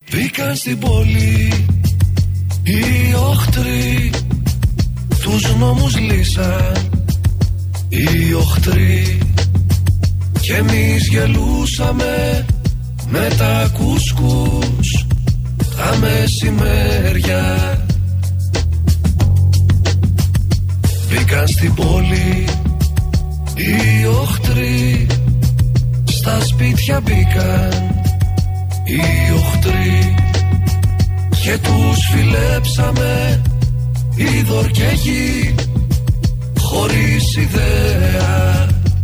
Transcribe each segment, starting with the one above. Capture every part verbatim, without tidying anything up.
Μπήκαν στην πόλη οι οχτροί, τους νόμους λύσαν οι οχτροί, και εμείς γελούσαμε με τα κουσκούς τα μεσημέρια. Μπήκαν στην πόλη οι οχτροί, στα σπίτια μπήκαν οι οχτροί, και τους φιλέψαμε είδωρ και γη χωρίς ιδέα.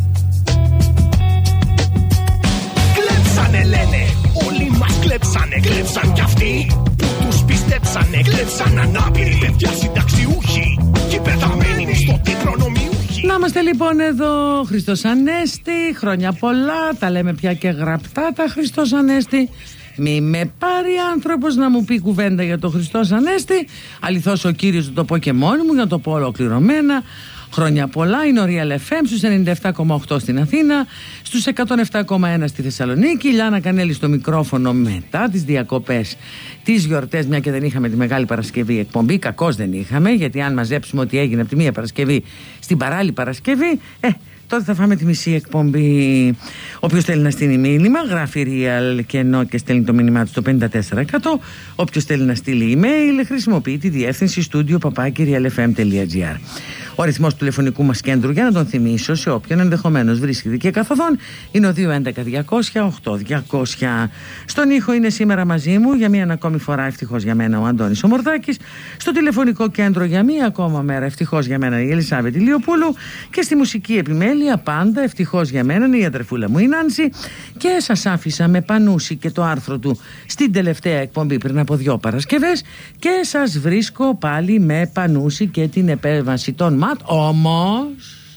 Κλέψανε λένε, όλοι μας κλέψανε. Κλέψαν κι αυτοί που τους πιστέψανε. Κλέψαν ανάπηροι παιδιά συνταξιούχοι και πεθαμένοι μισθωτοί προνομιούχοι. Να είμαστε λοιπόν εδώ, Χριστός Ανέστη, χρόνια πολλά, τα λέμε πια και γραπτά τα Χριστός Ανέστη. Μη με πάρει άνθρωπος να μου πει κουβέντα για το Χριστός Ανέστη. Αληθώς ο Κύριος, το πω και μόνη μου, για να το πω ολοκληρωμένα. Χρόνια πολλά, είναι ο Real εφ εμ στους ενενήντα επτά κόμμα οκτώ στην Αθήνα, στους εκατόν επτά κόμμα ένα στη Θεσσαλονίκη. Λιάννα Κανέλη στο μικρόφωνο μετά τις διακοπές, τις γιορτές, μια και δεν είχαμε τη Μεγάλη Παρασκευή εκπομπή. Κακώς δεν είχαμε, γιατί αν μαζέψουμε ότι έγινε από τη μία Παρασκευή στην παράλληλη Παρασκευή, ε, τότε θα φάμε τη μισή εκπομπή. Όποιος θέλει να στείλει μήνυμα, γράφει Real και ενώ και στέλνει το μήνυμά του στο πενήντα τέσσερα εκατό. Όποιος θέλει να στείλει email, χρησιμοποιεί τη διεύθυνση στούντιο παπάκι real f m τελεία g r. Ο αριθμός του τηλεφωνικού μας κέντρου, για να τον θυμίσω σε όποιον ενδεχομένως βρίσκεται και καθοδόν, είναι ο δύο έντεκα διακόσια οκτώ διακόσια. Στον ήχο είναι σήμερα μαζί μου για μία ακόμη φορά, ευτυχώς για μένα, ο Αντώνης ο Μορδάκης. Στο τηλεφωνικό κέντρο για μία ακόμα μέρα, ευτυχώς για μένα, η Ελισάβετη Λιοπούλου. Και στη μουσική επιμέλεια, πάντα ευτυχώς για μένα, είναι η αδερφούλα μου η Νάνση. Και σας άφησα με Πανούση και το άρθρο του στην τελευταία εκπομπή πριν από δυο Παρασκευές. Και σας βρίσκω πάλι με Πανούση και την επέμβαση των ΜΑΤ. Όμως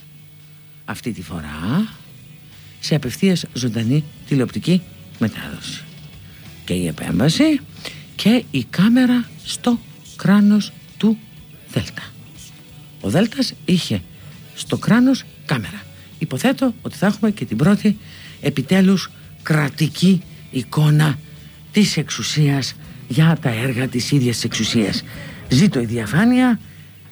αυτή τη φορά σε απευθείας ζωντανή τηλεοπτική μετάδοση. Και η επέμβαση και η κάμερα στο κράνος του Δέλτα. Ο Δέλτας είχε στο κράνος κάμερα. Υποθέτω ότι θα έχουμε και την πρώτη επιτέλους κρατική εικόνα της εξουσίας για τα έργα της ίδιας της εξουσίας. Ζήτω η διαφάνεια,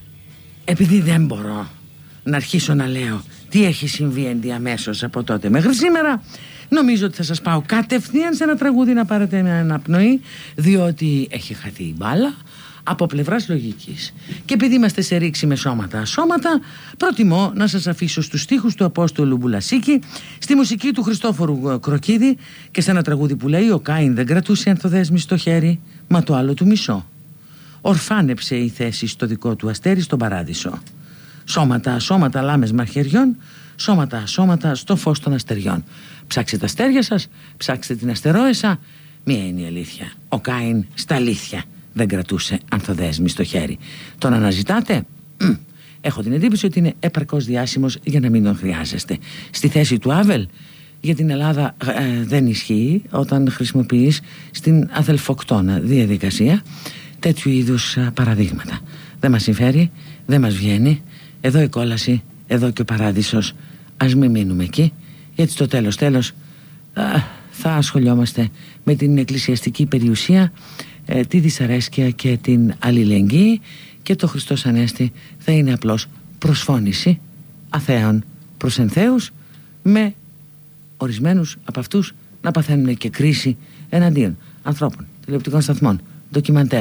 επειδή δεν μπορώ να αρχίσω να λέω τι έχει συμβεί ενδιαμέσως από τότε μέχρι σήμερα. Νομίζω ότι θα σας πάω κατευθείαν σε ένα τραγούδι να πάρετε μια αναπνοή, διότι έχει χαθεί η μπάλα από πλευράς λογικής. Και επειδή είμαστε σε ρήξη με σώματα ασώματα, προτιμώ να σας αφήσω στους στίχους του Απόστολου Μπουλασίκη, στη μουσική του Χριστόφορου Κροκίδη και σε ένα τραγούδι που λέει: «Ο Κάιν δεν κρατούσε ανθοδέσμη στο χέρι, μα το άλλο του μισό. Ορφάνεψε η θέση στο δικό του αστέρι στον παράδεισο. Σώματα ασώματα λάμες μαχαιριών, σώματα ασώματα στο φως των αστεριών. Ψάξτε τα αστέρια σας, ψάξτε την αστερόεσα. Μία είναι η αλήθεια. Ο Κάιν στα αλήθεια δεν κρατούσε ανθοδέσμη στο χέρι. Τον αναζητάτε? Μ, έχω την εντύπωση ότι είναι επαρκώς διάσημος για να μην τον χρειάζεστε. Στη θέση του Άβελ, για την Ελλάδα ε, δεν ισχύει όταν χρησιμοποιείς στην αδελφοκτόνα διαδικασία τέτοιου είδους α, παραδείγματα. Δεν μας συμφέρει, δεν μας βγαίνει. Εδώ η κόλαση, εδώ και ο παράδεισος. Ας μην μείνουμε εκεί, γιατί στο τέλος τέλος α, θα ασχολιόμαστε με την εκκλησιαστική περιουσία, ε, τη δυσαρέσκεια και την αλληλεγγύη, και το Χριστός Ανέστη θα είναι απλώς προσφώνηση αθέων προς ενθέους, με ορισμένους από αυτούς να παθαίνουν και κρίση εναντίον ανθρώπων, τηλεοπτικών σταθμών, ντοκιμαντέρ,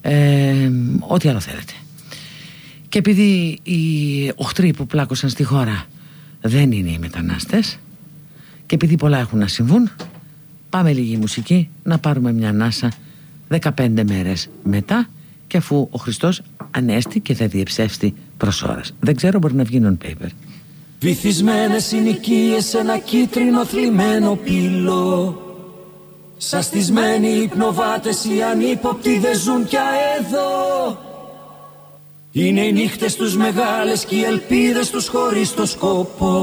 ε, ό,τι άλλο θέλετε. Και επειδή οι οχτροί που πλάκωσαν στη χώρα δεν είναι οι μετανάστες, και επειδή πολλά έχουν να συμβούν, πάμε λίγη μουσική να πάρουμε μια ανάσα δεκαπέντε μέρες μετά, και αφού ο Χριστός Ανέστη και θα διεψεύσει προς ώρας. Δεν ξέρω, μπορεί να βγει non-paper. Βυθισμένες συνοικίες σε ένα κίτρινο θλιμμένο πύλο, σαστισμένοι υπνοβάτες οι ανύποπτοι δεν ζουν πια εδώ. Είναι οι νύχτες τους μεγάλες και οι ελπίδες τους χωρίς το σκοπό.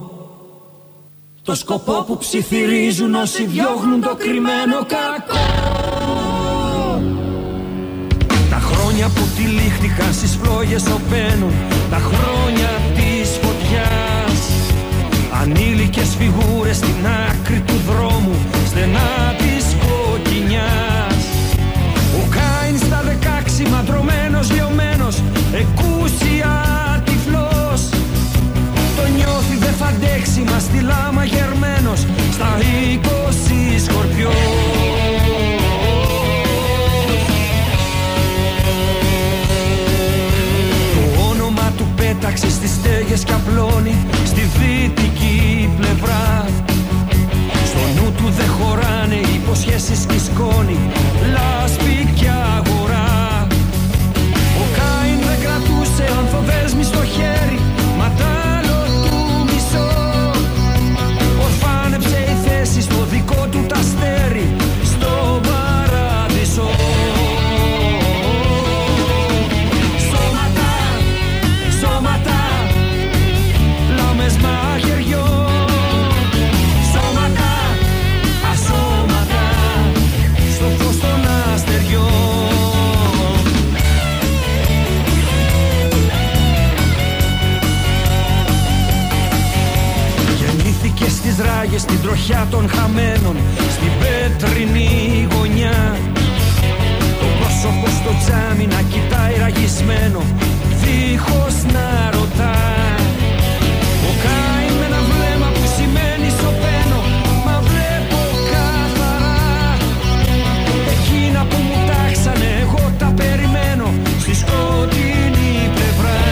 Το σκοπό που ψιθυρίζουν όσοι διώχνουν το κρυμμένο κακό. Τα χρόνια που τυλίχτηκαν στις φλόγες οπαίνουν, τα χρόνια της φωτιάς. Ανήλικες φιγούρες στην άκρη του δρόμου, στενά της κοκκινιάς. φωτιά των χαμένων στην πέτρινη γωνιά. Το πρόσωπο στο τζάμι να κοιτάει ραγισμένο δίχως να ρωτά. Κοκάει με ένα βλέμμα που σημαίνει σωπαίνω, μα βλέπω καθαρά. Εκείνα που μου τάξανε εγώ τα περιμένω στη σκοτεινή πλευρά.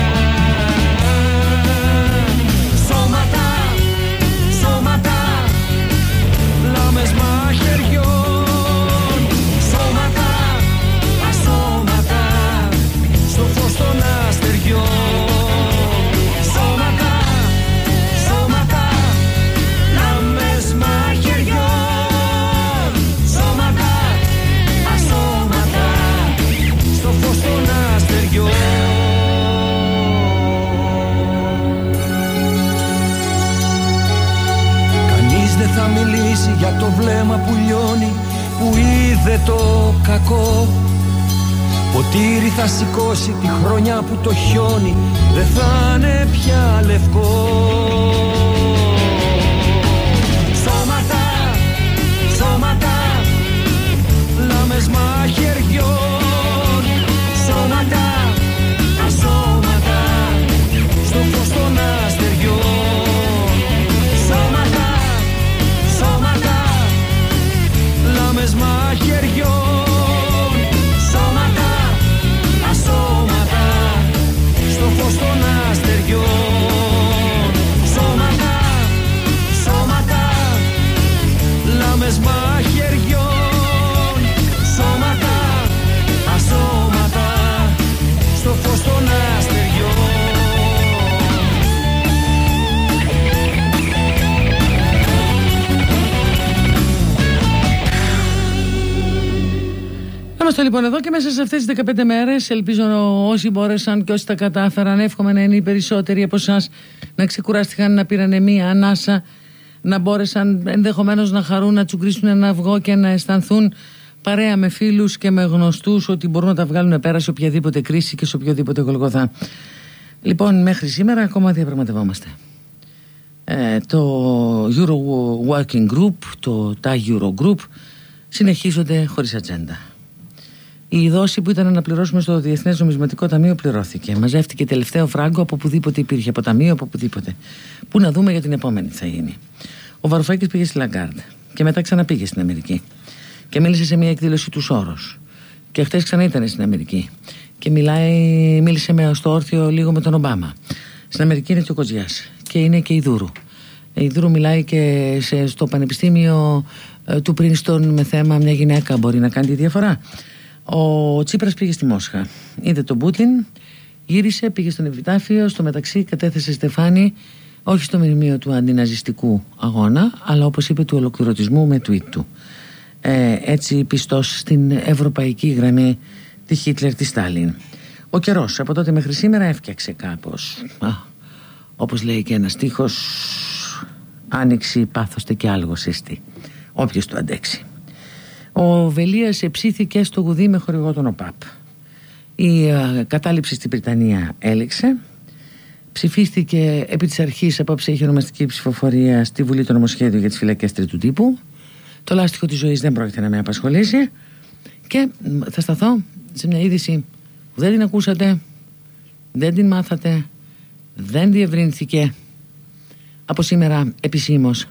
Σώματα, σώματα, λάμες μαχαιριών. Σώματα, ασώματα, στο φως των αστεριών. Σώματα, σώματα, λάμες μαχαιριών. Σώματα, ασώματα, στο φως των αστεριών. Κανείς δεν θα μιλήσει για το βλέμμα που λιώνει, που είδε το κακό. Ποτήρι θα σηκώσει τη χρονιά που το χιόνι δεν θα είναι πια λευκό. Σώματα, σώματα, λάμες μαχαιριών. Σώματα, ασώματα, στο φως των αστεριών. Σώματα, σώματα, λάμες μαχαιριών. Σώματα, ασώματα, στο φως των αστεριών. Σώματα, σώματα, λάμες μαχαιριών. Σώματα, ασώματα, στο φως των αστεριών. Είμαστε λοιπόν εδώ και μέσα σε αυτές τις δεκαπέντε μέρες ελπίζω όσοι μπόρεσαν και όσοι τα κατάφεραν, εύχομαι να είναι οι περισσότεροι από εσάς, να ξεκουράστηκαν, να πήραν μία ανάσα, να μπόρεσαν ενδεχομένως να χαρούν, να τσουγκρίσουν ένα αυγό και να αισθανθούν παρέα με φίλους και με γνωστούς ότι μπορούν να τα βγάλουν πέρα σε οποιαδήποτε κρίση και σε οποιοδήποτε γολγοθά. Λοιπόν, μέχρι σήμερα ακόμα διαπραγματευόμαστε. Ε, το Euro Working Group, το τα Euro Group συνεχίζονται χωρίς ατζέντα. Η δόση που ήταν να πληρώσουμε στο Διεθνές Νομισματικό Ταμείο πληρώθηκε. Μαζεύτηκε τελευταίο φράγκο από οπουδήποτε υπήρχε, από ταμείο, από οπουδήποτε. Πού να δούμε για την επόμενη τι θα γίνει. Ο Βαρουφάκης πήγε στη Λαγκάρντ και μετά ξαναπήγε στην Αμερική. Και μίλησε σε μια εκδήλωση του Σόρος. Και χτες ξανά ήταν στην Αμερική. Και μιλάει, μίλησε με, στο όρθιο λίγο με τον Ομπάμα. Στην Αμερική είναι και ο Κοτζιάς. Και είναι και η Δούρου. Η Δούρου μιλάει και σε, στο Πανεπιστήμιο ε, του Πρίνστον με θέμα μια γυναίκα μπορεί να κάνει τη διαφορά. Ο Τσίπρας πήγε στη Μόσχα. Είδε τον Πούτιν, γύρισε, πήγε στον Επιτάφιο. Στο μεταξύ κατέθεσε στεφάνι όχι στο μνημείο του αντιναζιστικού αγώνα, αλλά όπως είπε του ολοκληρωτισμού με tweet του. Ε, έτσι πιστός στην ευρωπαϊκή γραμμή τη Χίτλερ, τη Στάλιν. Ο καιρός από τότε μέχρι σήμερα έφτιαξε κάπως, α, όπως λέει και ένας στίχος, άνοιξη πάθωστε και άλγο σύστη, όποιος το αντέξει. Ο Βελίας εψήθηκε στο γουδί με χορηγό τον ΟΠΑΠ. Η α, κατάληψη στην Βρυτανία έληξε. Ψηφίστηκε επί της αρχής, απόψε είχε ονομαστική ψηφοφορία στη Βουλή το νομοσχέδιο για τις φυλακές τρίτου τύπου. Το λάστιχο της ζωής δεν πρόκειται να με απασχολήσει. Και θα σταθώ σε μια είδηση που δεν την ακούσατε, δεν την μάθατε, δεν διευρύνθηκε από σήμερα επισήμως.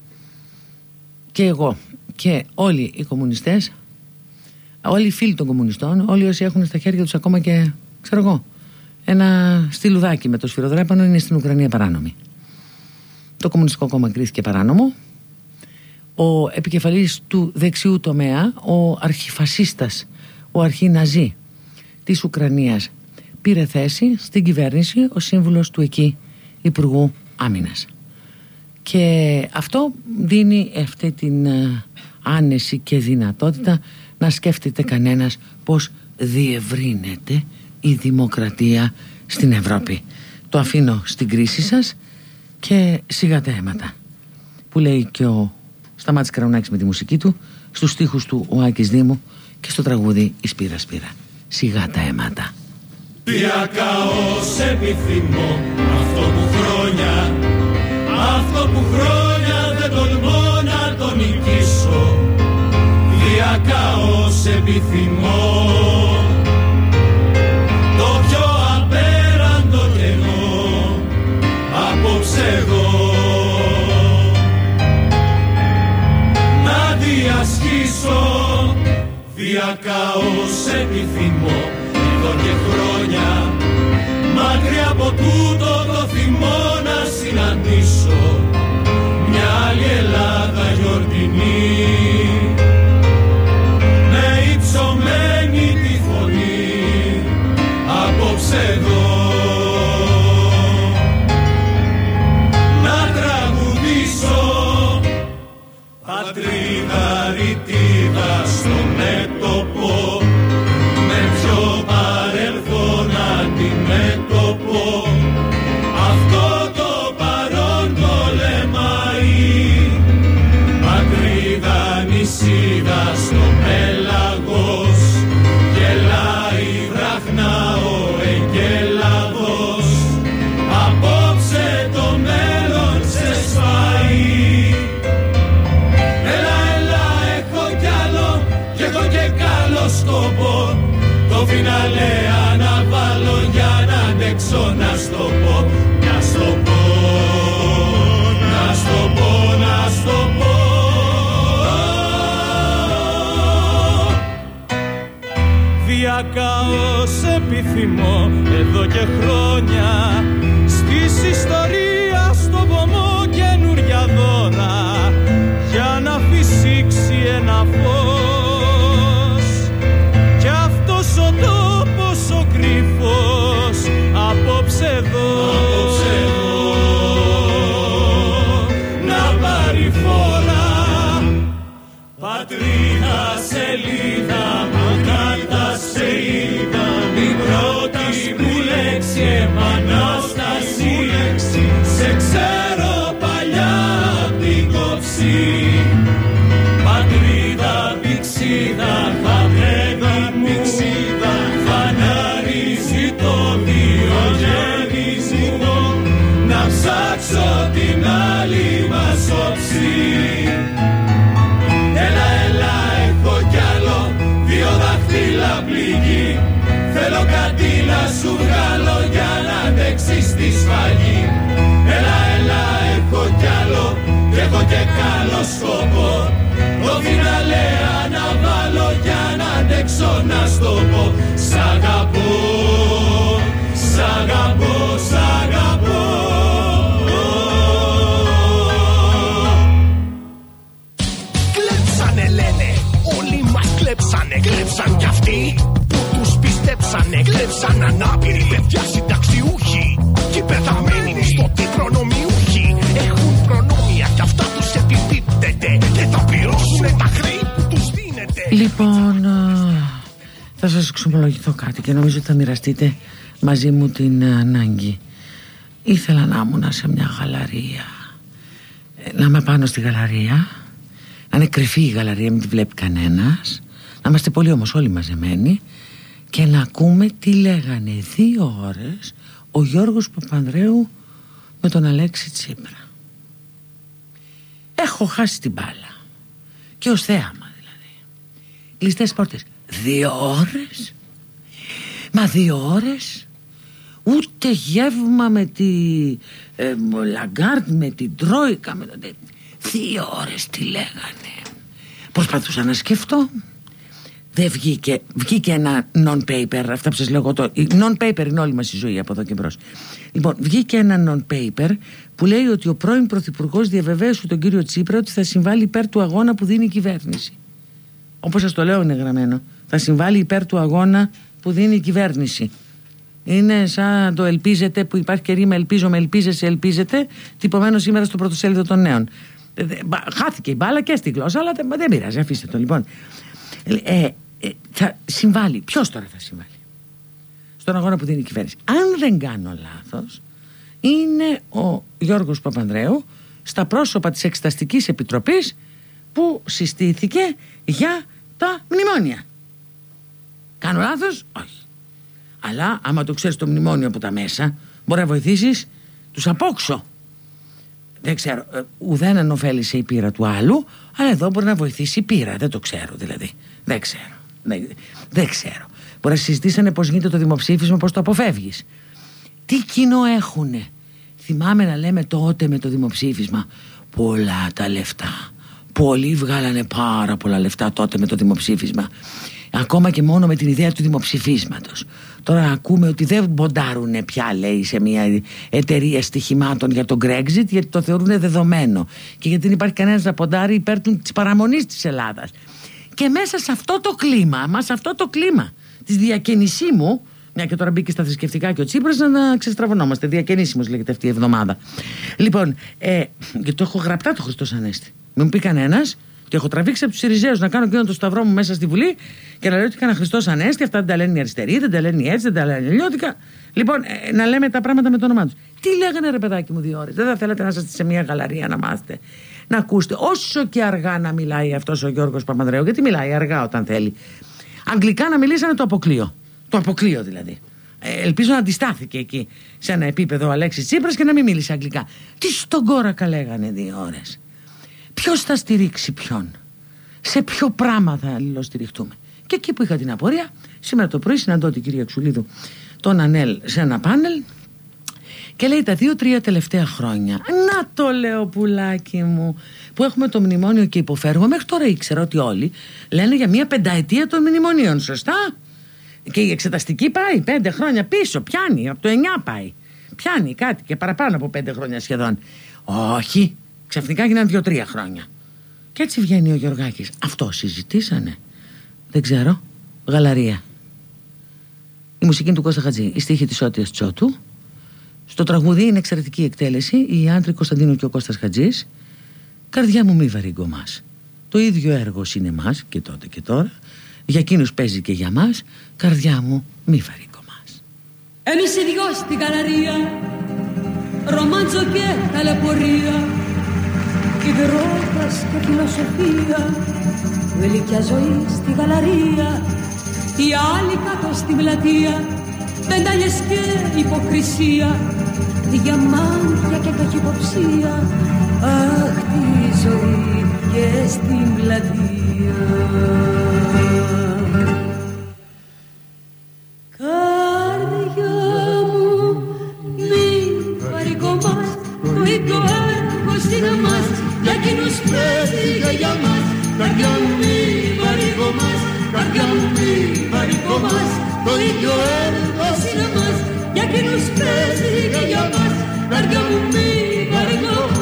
Και εγώ και όλοι οι κομμουνιστές, όλοι οι φίλοι των κομμουνιστών, όλοι όσοι έχουν στα χέρια τους ακόμα και, ξέρω εγώ, ένα στυλουδάκι με το σφυροδρέπανο, είναι στην Ουκρανία παράνομη. Το Κομμουνιστικό Κόμμα κρίθηκε παράνομο. Ο επικεφαλής του δεξιού τομέα, ο αρχιφασίστας, ο αρχιναζί της Ουκρανίας, πήρε θέση στην κυβέρνηση ως σύμβουλος του εκεί Υπουργού Άμυνας. Και αυτό δίνει αυτή την άνεση και δυνατότητα να σκέφτεται κανένας πως διευρύνεται η δημοκρατία στην Ευρώπη. Το αφήνω στην κρίση σας και σιγά τα αίματα, που λέει και ο Σταμάτης Καραουνάκης με τη μουσική του, στους στίχους του ο Άκης Δήμου και στο τραγούδι η Σπύρα Σπύρα. Σιγά τα αίματα. Διακαώς επιθυμώ αυτό που χρόνια, αυτό που χρόνια δεν τολμώ νησώ, διακάως επιθυμώ το πιο απέραντο κενό απόψε εδώ να διασχίσω, διακάως επιθυμώ εδώ και χρόνια μακριά από τούτο το θυμό να συναντήσω μια άλλη Ελλάδα γιορτινή με υψωμένη τη φωνή απόψε εδώ να τραγουδήσω πατρίδα ρητίδα στο μέτωπο με πιο παρελθόν αντιμέτωπο αυτό το παρόν πολεμάει πατρίδα νησίδα στο πέλαγος γελάει βραχνά ο εγκέλαδος απόψε το μέλλον ξεσπάει έλα έλα έχω κι άλλο κι έχω και καλό σκοπό το φινάλε αναβάλω για να αντέξω να στο πω, να στο πω, να στο πω, να στο πω. Διακάως επιθυμώ εδώ και χρόνια στις ιστορία στο βωμό καινούρια δώρα για να φυσήξει ένα φως κι αυτός ο τόπος ο κρυφός απόψε εδώ, απόψε εδώ να πάρει φόρα πατρίδα σελίδα μακάτα σε είδα η πρώτη μου λέξη επανάσταση σε ξέρω παλιά απ' την κόψη πατρίδα πηξίδα χαμένη μου φαναρίζει το διογέννη μου να ψάξω την άλλη μας όψη έλα έλα έχω κι άλλο δύο δάχτυλα πληγή θέλω κάτι να σου βγάλω για να αντέξεις τη σφαγή έλα έλα έχω κι άλλο κι έχω και καλό σκοπό το φινάλε αναβάλω για να αντέξω να στο πω σ' αγαπώ, σ' αγαπώ, σ' αγαπώ. Κλέψανε λένε, όλοι μας κλέψανε, κλέψαν κι αυτοί που τους πιστέψανε, κλέψαν ανάπηροι παιδιά συνταξιούχοι και πεθαμένοι μισθωτοί προνομιούχοι έχουν προνόμια κι αυτά τους επιπίπτεται και θα πληρώσουνε τα χρέη που τους δίνεται. Λοιπόν, θα σας εξομολογηθώ κάτι και νομίζω ότι θα μοιραστείτε μαζί μου την ανάγκη. Ήθελα να ήμουν σε μια γαλαρία, να είμαι πάνω στη γαλαρία, να είναι κρυφή η γαλαρία, μην τη βλέπει κανένας, να είμαστε πολύ όμως όλοι μαζεμένοι και να ακούμε τι λέγανε δύο ώρες ο Γιώργος Παπανδρέου με τον Αλέξη Τσίπρα. Έχω χάσει την μπάλα και ως θέαμα δηλαδή. Κλειστές πόρτες. Δύο ώρες. Μα δύο ώρες. Ούτε γεύμα με τη ε, Λαγκάρτ, με την Τρόικα, με το... Δύο ώρες τι λέγανε. Προσπαθούσα να σκεφτώ. Δεν βγήκε, βγήκε ένα non-paper. Αυτά που σας λέγω το non-paper είναι όλη μας η ζωή από εδώ και μπρος. Λοιπόν, βγήκε ένα non-paper που λέει ότι ο πρώην πρωθυπουργός διαβεβαίωσε τον κύριο Τσίπρα ότι θα συμβάλλει υπέρ του αγώνα που δίνει η κυβέρνηση. Όπως σας το λέω είναι γραμμένο. Θα συμβάλλει υπέρ του αγώνα που δίνει η κυβέρνηση. Είναι σαν το ελπίζετε που υπάρχει και ρήμα ελπίζω με ελπίζεσαι ελπίζετε τυπωμένο σήμερα στο πρωτοσέλιδο των Νέων. Χάθηκε η μπάλα και στη γλώσσα, αλλά δεν πειράζει, αφήστε το λοιπόν. Ε, ε, θα συμβάλλει. Ποιος τώρα θα συμβάλλει στον αγώνα που δίνει η κυβέρνηση? Αν δεν κάνω λάθος, είναι ο Γιώργος Παπανδρέου στα πρόσωπα της Εξεταστικής Επιτροπής που συστήθηκε για τα μνημόνια. Κάνω λάθος? Όχι. Αλλά άμα το ξέρεις το μνημόνιο από τα μέσα, μπορεί να βοηθήσεις τους απόξω. Δεν ξέρω, ουδέναν ωφέλησε η πείρα του άλλου, αλλά εδώ μπορεί να βοηθήσει η πείρα. Δεν το ξέρω δηλαδή. Δεν ξέρω. Δεν, δεν ξέρω. Μπορεί να συζητήσανε πώς γίνεται το δημοψήφισμα, πώς το αποφεύγεις. Τι κοινό έχουνε. Θυμάμαι να λέμε τότε με το δημοψήφισμα, πολλά τα λεφτά. Πολλοί βγάλανε πάρα πολλά λεφτά τότε με το δημοψήφισμα. Ακόμα και μόνο με την ιδέα του δημοψηφίσματος. Τώρα ακούμε ότι δεν μποντάρουνε πια, λέει, σε μια εταιρεία στοιχημάτων για το Brexit, γιατί το θεωρούν δεδομένο. Και γιατί δεν υπάρχει κανένας να ποντάρει υπέρ της παραμονής της Ελλάδας. Και μέσα σε αυτό το κλίμα, μα σε αυτό το κλίμα της διακαινησίμου, μια και τώρα μπήκε στα θρησκευτικά και ο Τσίπρας, να ξεστραβωνόμαστε. Διακαινήσιμος λέγεται αυτή η εβδομάδα. Λοιπόν, ε, και το έχω γραπτά το Χριστός Ανέστη. Μην μου πει κανένας. Και έχω τραβήξει από τους Συριζέους να κάνω εκείνο το σταυρό μου μέσα στη Βουλή και να λέω ότι έκανα Χριστός Ανέστη. Αυτά δεν τα λένε οι αριστεροί, δεν τα λένε έτσι, δεν τα λένε αλλιώτικα. Λοιπόν, ε, να λέμε τα πράγματα με το όνομά τους. Τι λέγανε, ρε παιδάκι μου, δύο ώρες? Δεν θα θέλατε να είστε σε μια γαλαρία να μάθετε, να ακούσετε, όσο και αργά να μιλάει αυτός ο Γιώργος Παπανδρέου, γιατί μιλάει αργά όταν θέλει. Αγγλικά να μιλήσανε το αποκλείο. Το αποκλείο δηλαδή. Ε, ελπίζω να αντιστάθηκε εκεί σε ένα επίπεδο ο Αλέξης Τσίπρας και να μην μίλησε αγγλικά. Τι στον κόρακα λέγανε δύο ώρες. Ποιος θα στηρίξει ποιον, σε ποιο πράγμα θα αλληλοστηριχτούμε. Και εκεί που είχα την απορία, σήμερα το πρωί συναντώ την κυρία Ξουλίδου, τον Ανέλ, σε ένα πάνελ και λέει τα δύο-τρία τελευταία χρόνια. Να το λέω, πουλάκι μου, που έχουμε το μνημόνιο και υποφέρουμε. Μέχρι τώρα ήξερα ότι όλοι λένε για μια πενταετία των μνημονίων, σωστά? Και η εξεταστική πάει πέντε χρόνια πίσω, πιάνει, από το εννιά πάει. Πιάνει κάτι και παραπάνω από πέντε χρόνια σχεδόν. Όχι. Ξαφνικά γίνανε δύο-τρία χρόνια. Και έτσι βγαίνει ο Γεωργάκης. Αυτό συζητήσανε? Δεν ξέρω. Γαλαρία. Η μουσική είναι του Κώστα Χατζή. Η στίχη της Ότιας Τσότου. Στο τραγούδι είναι εξαιρετική εκτέλεση. Οι άντροι Κωνσταντίνου και ο Κώστας Χατζής. Καρδιά μου μη βαρύγκο μας. Το ίδιο έργο είναι μας και τότε και τώρα. Για εκείνους παίζει και για μας. Καρδιά μου μη βαρύγκο μας. Εμείς οι δυο στη γαλαρία, ρομάντζο και ταλαιπωρία, υδρότας και φιλοσοφία, γλυκιά ζωή στη γαλαρία, οι άλλοι κάτω στην πλατεία, πεντάλιες και υποκρισία, διαμάντια και καχυποψία. Αχ, τη ζωή και στην πλατεία. Καρδιά μου μην παρικομάς, το ίδιο έργο είναι μας, για εκείνους παίζει και για μας. Καρδιά μου μη παρικομάς, καρδιά μου μη παρικομάς, το ίδιο έργο είναι μας, για εκείνους παίζει και για μας. Καρδιά μου μη παρικομάς.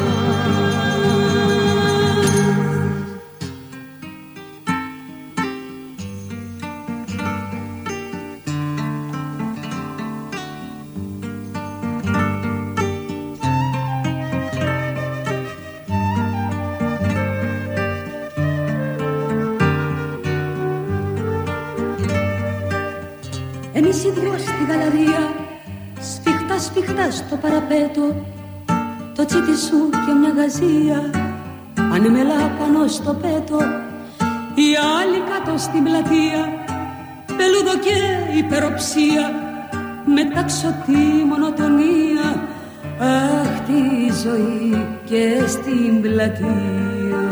Εμείς οι δυο στη γαλαρία, σφιχτά σφιχτά στο παραπέτο, το τσίτι σου και μια γαζία, ανεμελά πάνω στο πέτο, οι άλλοι κάτω στην πλατεία, πελούδο και υπεροψία, μεταξωτή μονοτονία. Αχ, τη ζωή και στην πλατεία.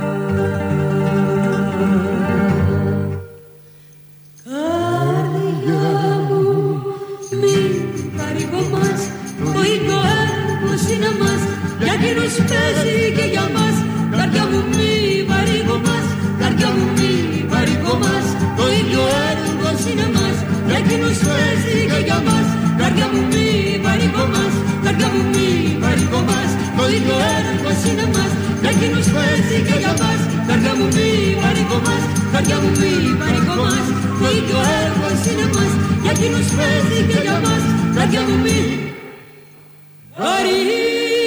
Εκείνους παίζει και για μας. Καρδιά μου μη βαρύγω μας, καρδιά μου μη βαρύγω μας, το ίδιο έργο είναι μας. Για εκείνους παίζει και για μας. Καρδιά μου μη βαρύγω μας, καρδιά μου μη βαρύγω μας, το ίδιο έργο είναι μας. Για εκείνους παίζει και για μας. Καρδιά μου μη βαρύγω μας, καρδιά μου μη βαρύγω μας, το ίδιο έργο είναι μας. Για εκείνους παίζει και για μας. Καρδιά μου μη βαρύγω.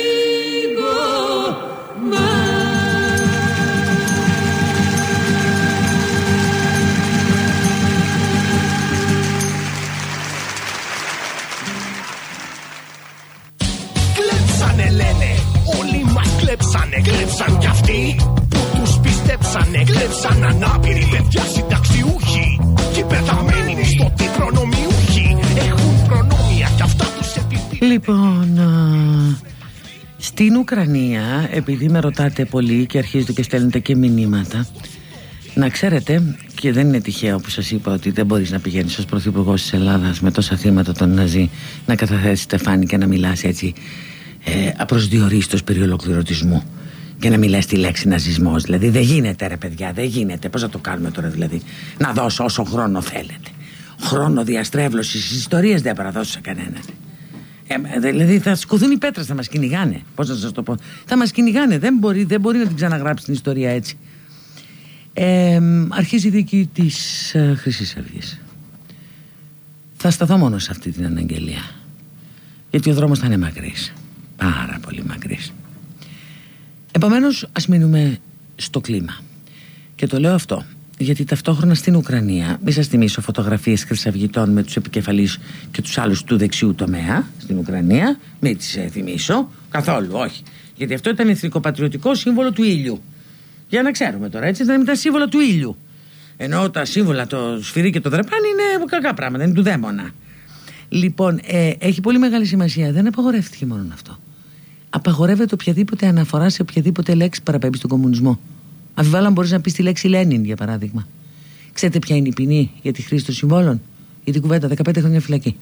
Κλέψαν κι αυτοί που τους πιστέψανε. Κλέψαν ανάπηροι παιδιά συνταξιούχοι και πεθαμένοι μισθωτοί προνομιούχοι. Έχουν προνόμια κι αυτά τους επιπλέον. Λοιπόν, Στην Ουκρανία, επειδή με ρωτάτε πολύ και αρχίζετε και στέλνετε και μηνύματα, να ξέρετε, και δεν είναι τυχαίο που σας είπα ότι δεν μπορείς να πηγαίνεις ως πρωθυπουργός της Ελλάδας με τόσα θύματα των Ναζί, να καταθέσεις στεφάνι και να μιλάς έτσι ε, απροσδιορίστως περί ολοκληρωτισμού και να μιλάς τη λέξη ναζισμός. Δηλαδή δεν γίνεται ρε παιδιά, δεν γίνεται. Πώς θα το κάνουμε τώρα δηλαδή? Να δώσω όσο χρόνο θέλετε. Χρόνο διαστρέβλωσης της ιστορίας δεν παραδώσω σε κανέναν. Ε, δηλαδή θα σκουθούν οι πέτρες, θα μας κυνηγάνε. Πώς να σας το πω? Θα μας κυνηγάνε. Δεν μπορεί, δεν μπορεί να την ξαναγράψει την ιστορία έτσι. Ε, αρχίζει η δίκη της ε, Χρυσής Αυγής. Θα σταθώ μόνο σε αυτή την αναγγελία, γιατί ο δρόμος θα είναι μακρύς. Πάρα πολύ μακρύς. Επομένως ας μείνουμε στο κλίμα. Και το λέω αυτό γιατί ταυτόχρονα στην Ουκρανία, μη σας θυμίσω φωτογραφίες χρυσαυγητών με τους επικεφαλείς και τους άλλους του δεξιού τομέα στην Ουκρανία, μη τις ε, θυμίσω καθόλου, όχι. Γιατί αυτό ήταν εθνικοπατριωτικό σύμβολο του ήλιου. Για να ξέρουμε τώρα, έτσι, δεν ήταν σύμβολο του ήλιου. Ενώ τα σύμβολα, το σφυρί και το δρεπάνι είναι κακά πράγματα, είναι του δαίμονα. Λοιπόν, ε, έχει πολύ μεγάλη σημασία. Δεν απαγορεύτηκε μόνο αυτό. Απαγορεύεται οποιαδήποτε αναφορά σε οποιαδήποτε λέξη παραπέμπει στον κομμουνισμό. Αμφιβάλλω αν μπορείς να πεις τη λέξη Λένιν, για παράδειγμα. Ξέρετε ποια είναι η ποινή για τη χρήση των συμβόλων? Για την κουβέντα, δεκαπέντε χρόνια φυλακή.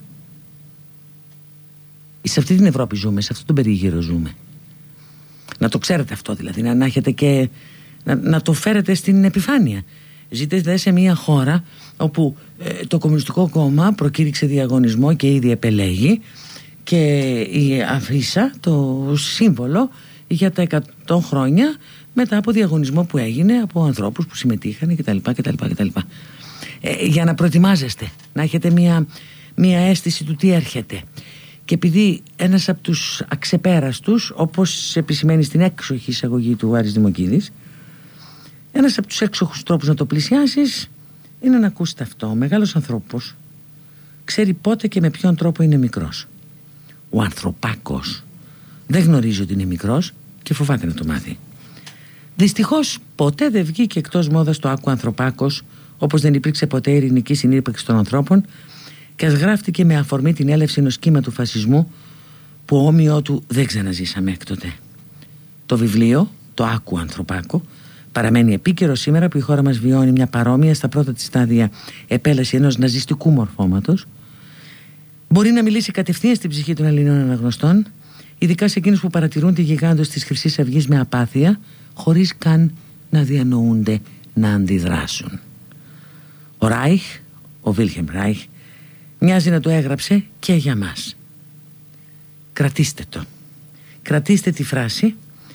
Σε αυτή την Ευρώπη ζούμε, σε αυτόν τον περίγυρο ζούμε. Να το ξέρετε αυτό δηλαδή, να, να έχετε και να, να το φέρετε στην επιφάνεια. Ζείτε σε μια χώρα όπου ε, το Κομμουνιστικό Κόμμα προκήρυξε διαγωνισμό και ήδη επελέγει, και η αφίσα, το σύμβολο για τα εκατό χρόνια μετά από διαγωνισμό που έγινε από ανθρώπους που συμμετείχαν κτλ. κτλ, κτλ. Ε, για να προετοιμάζεστε, να έχετε μια, μια αίσθηση του τι έρχεται. Και επειδή ένας από τους αξεπέραστους, όπως επισημαίνει στην έξοχη εισαγωγή του Άρης Δημοκίδης, ένας από τους έξοχους τρόπους να το πλησιάσεις είναι να ακούσει αυτό. Ο μεγάλος ανθρώπος ξέρει πότε και με ποιον τρόπο είναι μικρός. Ο ανθρωπάκος δεν γνωρίζει ότι είναι μικρός και φοβάται να το μάθει. Δυστυχώς ποτέ δεν βγήκε εκτός μόδας το άκου ανθρωπάκος, όπως δεν υπήρξε ποτέ ειρηνική συνύπαρξη των ανθρώπων, και ας γράφτηκε με αφορμή την έλευση ενός κύματου φασισμού που όμοιό του δεν ξαναζήσαμε έκτοτε. Το βιβλίο, το άκου ανθρωπάκο, παραμένει επίκαιρο σήμερα που η χώρα μας βιώνει μια παρόμοια στα πρώτα της στάδια επέλαση ενός ναζιστικού μορφώματος. Μπορεί να μιλήσει κατευθείαν στην ψυχή των Ελληνών αναγνωστών, ειδικά σε εκείνους που παρατηρούν τη γιγάντωση της Χρυσής Αυγής με απάθεια, χωρίς καν να διανοούνται να αντιδράσουν. Ο Ράιχ, ο Βίλχεμ Ράιχ, μοιάζει να το έγραψε και για μας. Κρατήστε το. Κρατήστε τη φράση,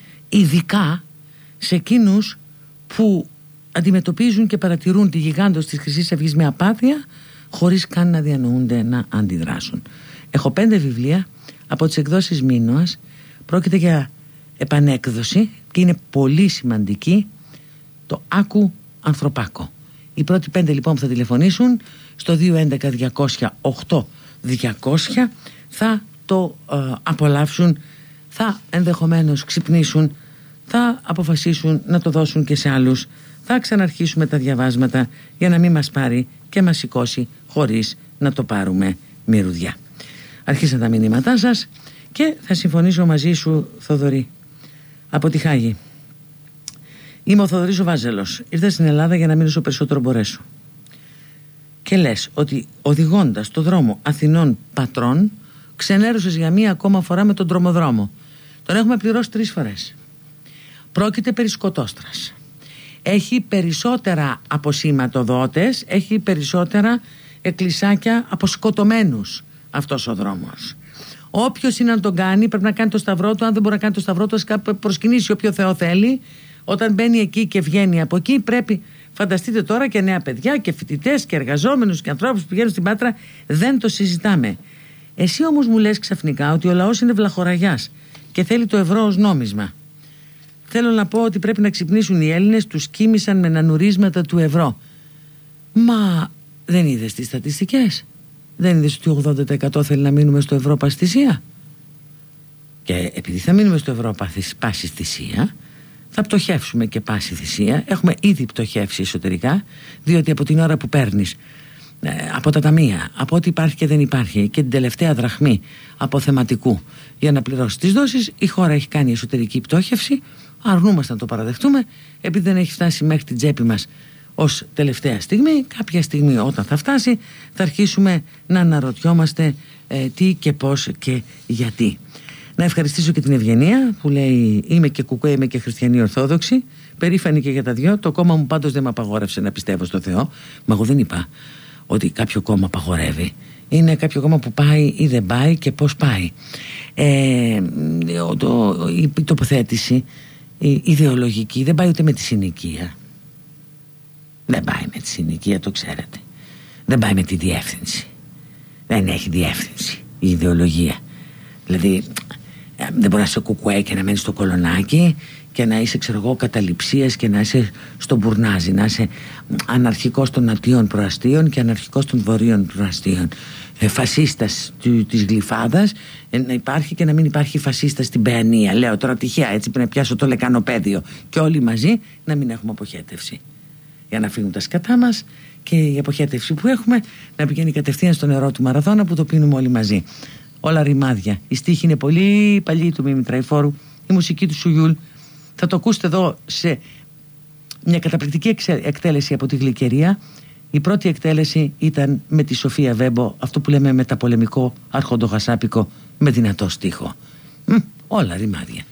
ειδικά σε εκείνους που αντιμετωπίζουν και παρατηρούν τη γιγάντωση της Χρυσής Αυγής με απάθεια, χωρίς καν να διανοούνται να αντιδράσουν. Έχω πέντε βιβλία από τις εκδόσεις Μίνωας. Πρόκειται για επανέκδοση και είναι πολύ σημαντική. Το άκου ανθρωπάκο. Οι πρώτοι πέντε λοιπόν που θα τηλεφωνήσουν στο δύο έντεκα διακόσια οκτώ διακόσια θα το ε, απολαύσουν, θα ενδεχομένως ξυπνήσουν, θα αποφασίσουν να το δώσουν και σε άλλους. Θα ξαναρχίσουμε τα διαβάσματα για να μην μας πάρει και μας σηκώσει χωρίς να το πάρουμε μυρουδιά. Αρχίσαν τα μηνύματά σας και θα συμφωνήσω μαζί σου, Θοδωρή, από τη Χάγη. Είμαι ο Θοδωρής ο Βάζελος. Ήρθα στην Ελλάδα για να μείνω όσο περισσότερο μπορέσω. Και λες ότι οδηγώντας το δρόμο Αθηνών Πατρών ξενέρωσες για μία ακόμα φορά με τον τρομοδρόμο. Τον έχουμε πληρώσει τρεις φορές. Πρόκειται περί σκοτόστρας. Έχει περισσότερα αποσηματοδότες, έχει περισσότερα εκκλησάκια από σκοτωμένους αυτός ο δρόμος. Όποιος είναι να τον κάνει πρέπει να κάνει το σταυρό του. Αν δεν μπορεί να κάνει το σταυρό του, ας προσκυνήσει όποιο Θεό θέλει. Όταν μπαίνει εκεί και βγαίνει από εκεί, πρέπει, φανταστείτε τώρα, και νέα παιδιά και φοιτητές και εργαζόμενους και ανθρώπους που πηγαίνουν στην Πάτρα, δεν το συζητάμε. Εσύ όμως μου λες ξαφνικά ότι ο λαός είναι βλαχοραγιάς και θέλει το ευρώ ως νόμισμα. Θέλω να πω ότι πρέπει να ξυπνήσουν οι Έλληνες, τους κοίμησαν με νανουρίσματα του ευρώ. Μα δεν είδες τις στατιστικές? Δεν είδες ότι ογδόντα τοις εκατό θέλει να μείνουμε στο ευρώ πάση θυσία? Και επειδή θα μείνουμε στο ευρώ πάση θυσία, θα πτωχεύσουμε και πάση θυσία. Έχουμε ήδη πτωχεύσει εσωτερικά, διότι από την ώρα που παίρνεις από τα ταμεία, από ό,τι υπάρχει και δεν υπάρχει, και την τελευταία δραχμή αποθεματικού για να πληρώσει τις δόσεις, η χώρα έχει κάνει εσωτερική πτώχευση. Αρνούμαστε να το παραδεχτούμε, επειδή δεν έχει φτάσει μέχρι την τσέπη μας ως τελευταία στιγμή. Κάποια στιγμή, όταν θα φτάσει, θα αρχίσουμε να αναρωτιόμαστε ε, τι και πώς και γιατί. Να ευχαριστήσω και την Ευγενία που λέει: είμαι και κουκουέ, είμαι και χριστιανή Ορθόδοξη. Περήφανη και για τα δυο. Το κόμμα μου πάντως δεν με απαγόρευσε να πιστεύω στο Θεό. Μα εγώ δεν είπα ότι κάποιο κόμμα απαγορεύει. Είναι κάποιο κόμμα που πάει ή δεν πάει και πώς πάει. Ε, το, η τοποθέτηση η ιδεολογική δεν πάει ούτε με τη συνοικία. Δεν πάει με τη συνοικία, το ξέρετε. Δεν πάει με τη διεύθυνση. Δεν έχει διεύθυνση η ιδεολογία. Δηλαδή δεν μπορεί να είσαι κουκουέ και να μένεις στο κολονάκι και να είσαι, ξέρω εγώ, καταληψίας και να είσαι στον Μπουρνάζι, να είσαι αναρχικός των νοτίων προαστίων και αναρχικός των βορείων προαστίων, ε, φασίστας του, της Γλυφάδας, ε, να υπάρχει και να μην υπάρχει φασίστας στην Παιανία. Λέω τώρα τυχαία, έτσι, πριν να πιάσω το λεκανοπέδιο, και όλοι μαζί να μην έχουμε αποχέτευση, για να φύγουν τα σκατά μας και η αποχέτευση που έχουμε να πηγαίνει κατευθείαν στο νερό του Μαραδόνα που το πίνουμε όλοι μαζί. Όλα ρημάδια. Η στίχη είναι πολύ παλιή του Μίμη Τραϊφόρου, η μουσική του Σουγιούλ. Θα το ακούσετε εδώ σε μια καταπληκτική εκτέλεση από τη Γλυκερία. Η πρώτη εκτέλεση ήταν με τη Σοφία Βέμπο, αυτό που λέμε μεταπολεμικό αρχοντοχασάπικο με δυνατό στίχο. Μ, όλα ρημάδια.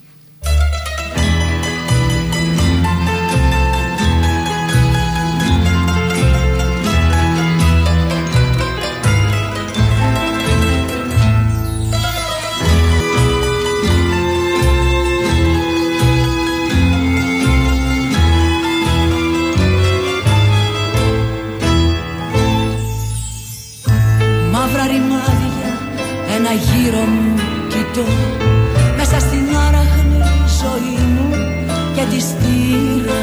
Ένα γύρο μου κοιτώ μέσα στην άραχνη ζωή μου και τη στήρα.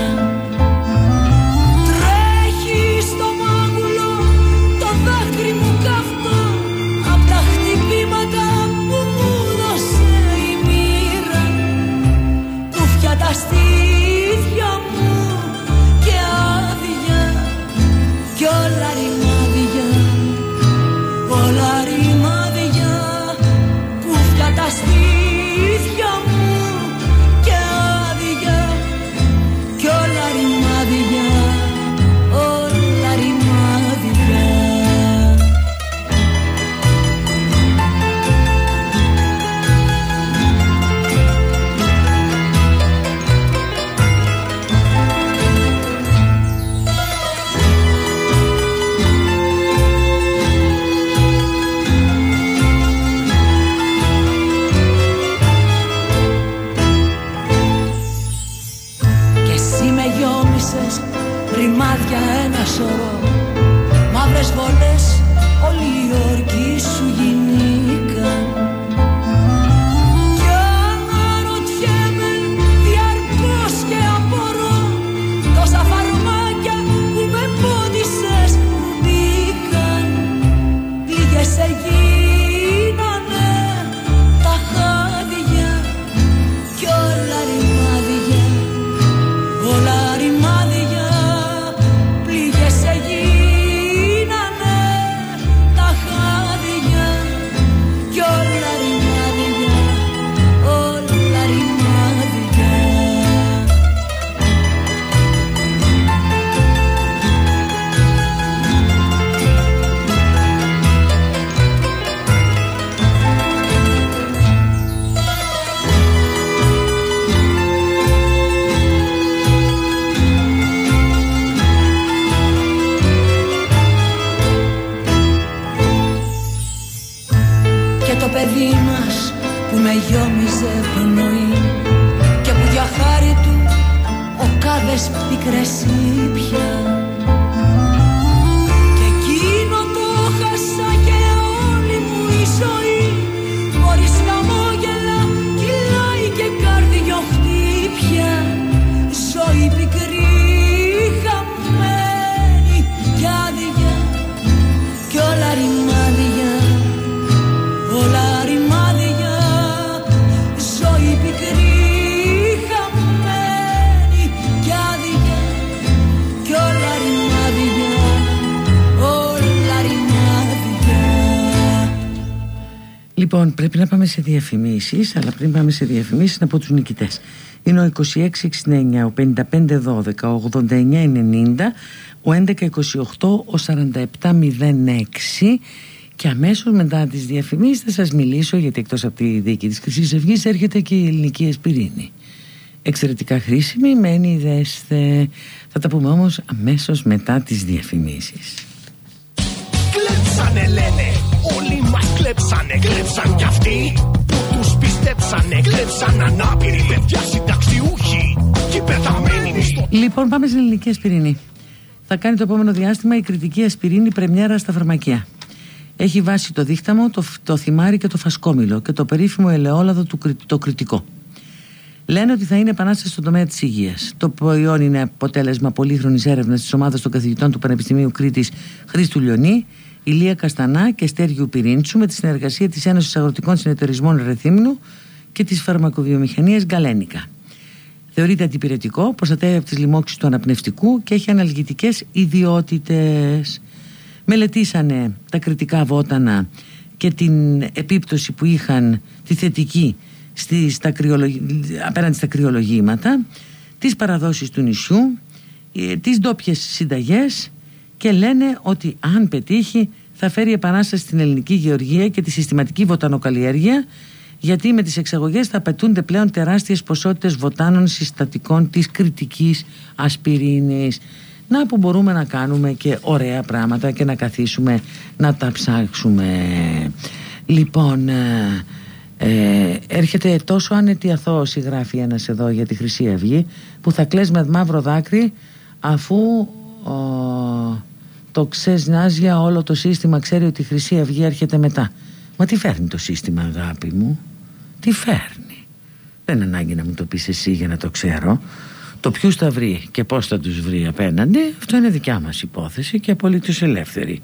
Τρέχει στο μάγουλο το δάκρυ μου καυτό απ' τα χτυπήματα που μου δώσε η μοίρα. Κούφια τα στήθια μου και άδεια κι όλα ρημάδια, όλα ρημάδια. Τα στήθια μου και άδεια κι όλα ρημάδια, όλα ρημάδια. Ρημάδια ένα σωρό, μαύρες βολές όλοι οι όρκοι σου γινήκαν. Κι αναρωτιέμαι διαρκώς και απορώ τόσα φαρμάκια που με πόντισες που μπήκαν. Πληγές σε γίνανε τα χάδια κι όλα ρημάδια, όλα ρημάδια. Παιδί μας που με γιόμιζε πνοή και που για χάρη του ο κάδες πίκρες ήπια. Και εκείνο το χάσα και όλη μου η ζωή χωρίς χαμόγελα κυλάει και καρδιό χτύπια. Ζωή πικρή χαμένη κι άδεια κι όλα ρημάδια, όλα ρημάδια. Ζωή πικρή χαμένη κι άδεια κι όλα ρημάδια. Λοιπόν, πρέπει να πάμε σε διαφημίσεις, αλλά πριν πάμε σε διαφημίσεις να πω τους νικητές. Είναι ο είκοσι έξι εξήντα εννιά, ο πενήντα πέντε δώδεκα, ο ογδόντα εννιά ενενήντα, ο έντεκα είκοσι οκτώ, ο σαράντα επτά μηδέν έξι. Και αμέσως μετά τις διαφημίσεις θα σας μιλήσω, γιατί εκτός από τη δίκη της Χρυσής Αυγής έρχεται και η ελληνική ασπιρίνη. Εξαιρετικά χρήσιμη, μένει δέστε. Θα τα πούμε όμως αμέσως μετά τις διαφημίσεις. Κλέψανε λένε, όλοι μας κλέψανε. Κλέψαν κι αυτοί που τους πιστέψανε. Κλέψαν ανάπηροι παιδιά συνταξιούχοι και πεθαμένοι μισθό. Λοιπόν, πάμε στην ελληνική ασπιρίνη. Θα κάνει το επόμενο διάστημα η κριτική ασπιρίνη πρεμιέρα στα φαρμακεία. Έχει βάσει το δίχταμο, το, το θυμάρι και το φασκόμηλο και το περίφημο ελαιόλαδο του το κριτικό. Λένε ότι θα είναι επανάσταση στον τομέα της υγείας. Το προϊόν είναι αποτέλεσμα πολύχρονης έρευνας της ομάδας των καθηγητών του Πανεπιστημίου Κρήτης Χρήστου Λιονί, Ηλία Καστανά και Στέργιου Πυρίντσου με τη συνεργασία της Ένωσης Αγροτικών Συνεταιρισμών Ρεθύμνου και της φαρμακοβιομηχανίας Γκαλένικα. Θεωρείται αντιπυρετικό, προστατεύει από τις λοιμώξεις του αναπνευστικού και έχει αναλγητικές ιδιότητες. Μελετήσανε τα κριτικά βότανα και την επίπτωση που είχαν τη θετική στη, στα κρυολογι... απέναντι στα κρυολογήματα, τις παραδόσεις του νησιού, τις ντόπιες συνταγές και λένε ότι αν πετύχει θα φέρει επανάσταση στην ελληνική γεωργία και τη συστηματική βοτανοκαλλιέργεια, γιατί με τις εξαγωγές θα απαιτούνται πλέον τεράστιες ποσότητες βοτάνων συστατικών της κριτικής ασπιρίνης. Να που μπορούμε να κάνουμε και ωραία πράγματα και να καθίσουμε να τα ψάξουμε. Λοιπόν, ε, ε, έρχεται τόσο άνετη αθώωση, γράφει ένας εδώ για τη Χρυσή Αυγή, που θα κλαις με μαύρο δάκρυ αφού ο, το ξεσνάζια όλο το σύστημα ξέρει ότι η Χρυσή Αυγή έρχεται μετά. Μα τι φέρνει το σύστημα, αγάπη μου? Τι φέρνει? Δεν ανάγκη να μου το πεις εσύ για να το ξέρω. Το ποιους θα βρει και πώς θα τους βρει απέναντι, αυτό είναι δικιά μας υπόθεση και απολύτως ελεύθερη.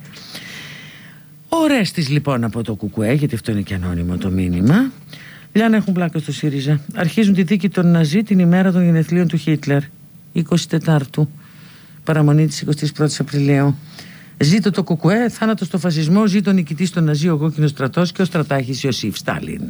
Ο Ρέστης λοιπόν από το Κουκουέ, γιατί αυτό είναι και ανώνυμο το μήνυμα, για να έχουν πλάκα στο ΣΥΡΙΖΑ. Αρχίζουν τη δίκη των Ναζί την ημέρα των γενεθλίων του Χίτλερ, εικοστή τέταρτη, παραμονή της εικοστή πρώτη Απριλίου. Ζήτω το Κουκουέ, θάνατο στο φασισμό, ζήτω νικητής των Ναζί ο κόκκινος στρατός και ο στρατάρχης Ιωσήφ Στάλιν.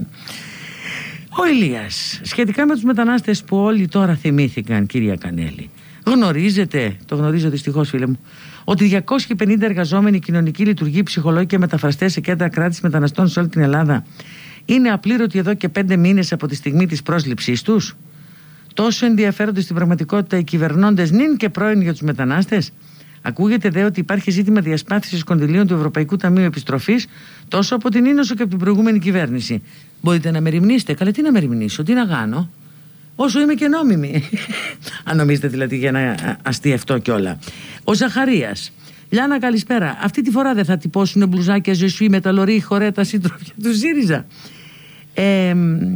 Ο Ηλίας, σχετικά με τους μετανάστες που όλοι τώρα θυμήθηκαν, κυρία Κανέλη, γνωρίζετε, το γνωρίζω δυστυχώς φίλε μου, ότι διακόσιοι πενήντα εργαζόμενοι κοινωνικοί λειτουργοί, ψυχολόγοι και μεταφραστές σε κέντρα κράτησης μεταναστών σε όλη την Ελλάδα είναι απλήρωτοι εδώ και πέντε μήνες από τη στιγμή της πρόσληψής τους? Τόσο ενδιαφέρονται στην πραγματικότητα οι κυβερνώντες νυν και πρώην για τους μετανάστες? Ακούγεται δε ότι υπάρχει ζήτημα διασπάθησης κονδυλίων του Ευρωπαϊκού Ταμείου Επιστροφής τόσο από την Ίνωσο και από την προηγούμενη κυβέρνηση. Μπορείτε να με ρημνήσετε? Καλέ, τι να με ρημνήσω, τι να κάνω, όσο είμαι και νόμιμη. Αν νομίζετε δηλαδή για να αστιευτώ κιόλα. Ο Ζαχαρίας. Λιάννα, καλησπέρα. Αυτή τη φορά δεν θα τυπώσουν μπλουζάκια ζεσουί με τα λωρί χορέτα σύντροφια του ΣΥΡΙΖΑ? Ε, ε,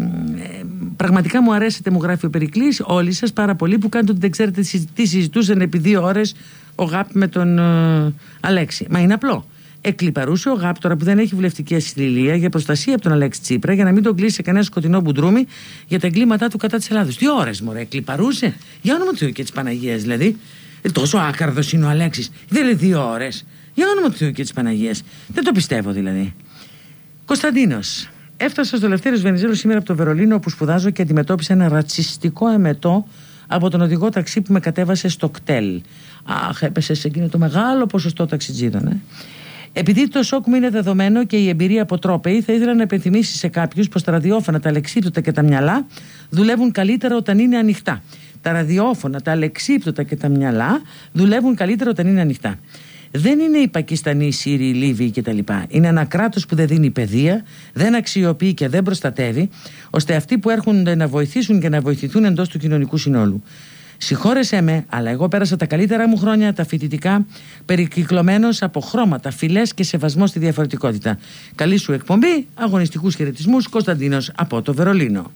πραγματικά μου αρέσετε, μου γράφει ο Περικλής, όλοι σας πάρα πολύ που κάνετε ότι δεν ξέρετε τι συζητούσαν επί δύο ώρες ο ΓΑΠ με τον ε, Αλέξη. Μα είναι απλό. Εκλιπαρούσε ο ΓΑΠ τώρα που δεν έχει βουλευτική ασυλία για προστασία από τον Αλέξη Τσίπρα, για να μην τον κλείσει σε κανένα σκοτεινό μπουντρούμι για τα εγκλήματά του κατά της Ελλάδος. Τι ώρες, μωρέ, εκλιπαρούσε? Για όνομα του Θεού και της Παναγίας δηλαδή. Ε, τόσο άκαρδος είναι ο Αλέξης. Δεν λέει δύο ώρες. Για όνομα του Θεού και της Παναγίας. Δεν το πιστεύω δηλαδή. Κωνσταντίνος. Έφτασα στο Λευτέριος Βενιζέλος σήμερα από το Βερολίνο, όπου σπουδάζω, και αντιμετώπισα ένα ρατσιστικό εμετό από τον οδηγό ταξί που με κατέβασε στο κτέλ. Αχ, έπεσε σε εκείνο το μεγάλο ποσοστό ταξιτζίδων. Ε. Επειδή το σοκ μου είναι δεδομένο και η εμπειρία αποτρόπαιη, θα ήθελα να επενθυμίσει σε κάποιους πως τα ραδιόφωνα, τα αλεξίπτωτα και τα μυαλά δουλεύουν καλύτερα όταν είναι ανοιχτά. Τα ραδιόφωνα, τα αλεξίπτωτα και τα μυαλά δουλεύουν καλύτερα όταν είναι ανοιχτά. Δεν είναι οι Πακιστανοί, οι Σύριοι, οι Λίβοι κτλ. Είναι ένα κράτος που δεν δίνει παιδεία, δεν αξιοποιεί και δεν προστατεύει, ώστε αυτοί που έρχονται να βοηθήσουν και να βοηθηθούν εντός του κοινωνικού συνόλου. Συγχώρεσέ με, αλλά εγώ πέρασα τα καλύτερα μου χρόνια, τα φοιτητικά, περικυκλωμένος από χρώματα, φυλές και σεβασμό στη διαφορετικότητα. Καλή σου εκπομπή, αγωνιστικούς χαιρετισμούς, Κωνσταντίνος από το Βερολίνο.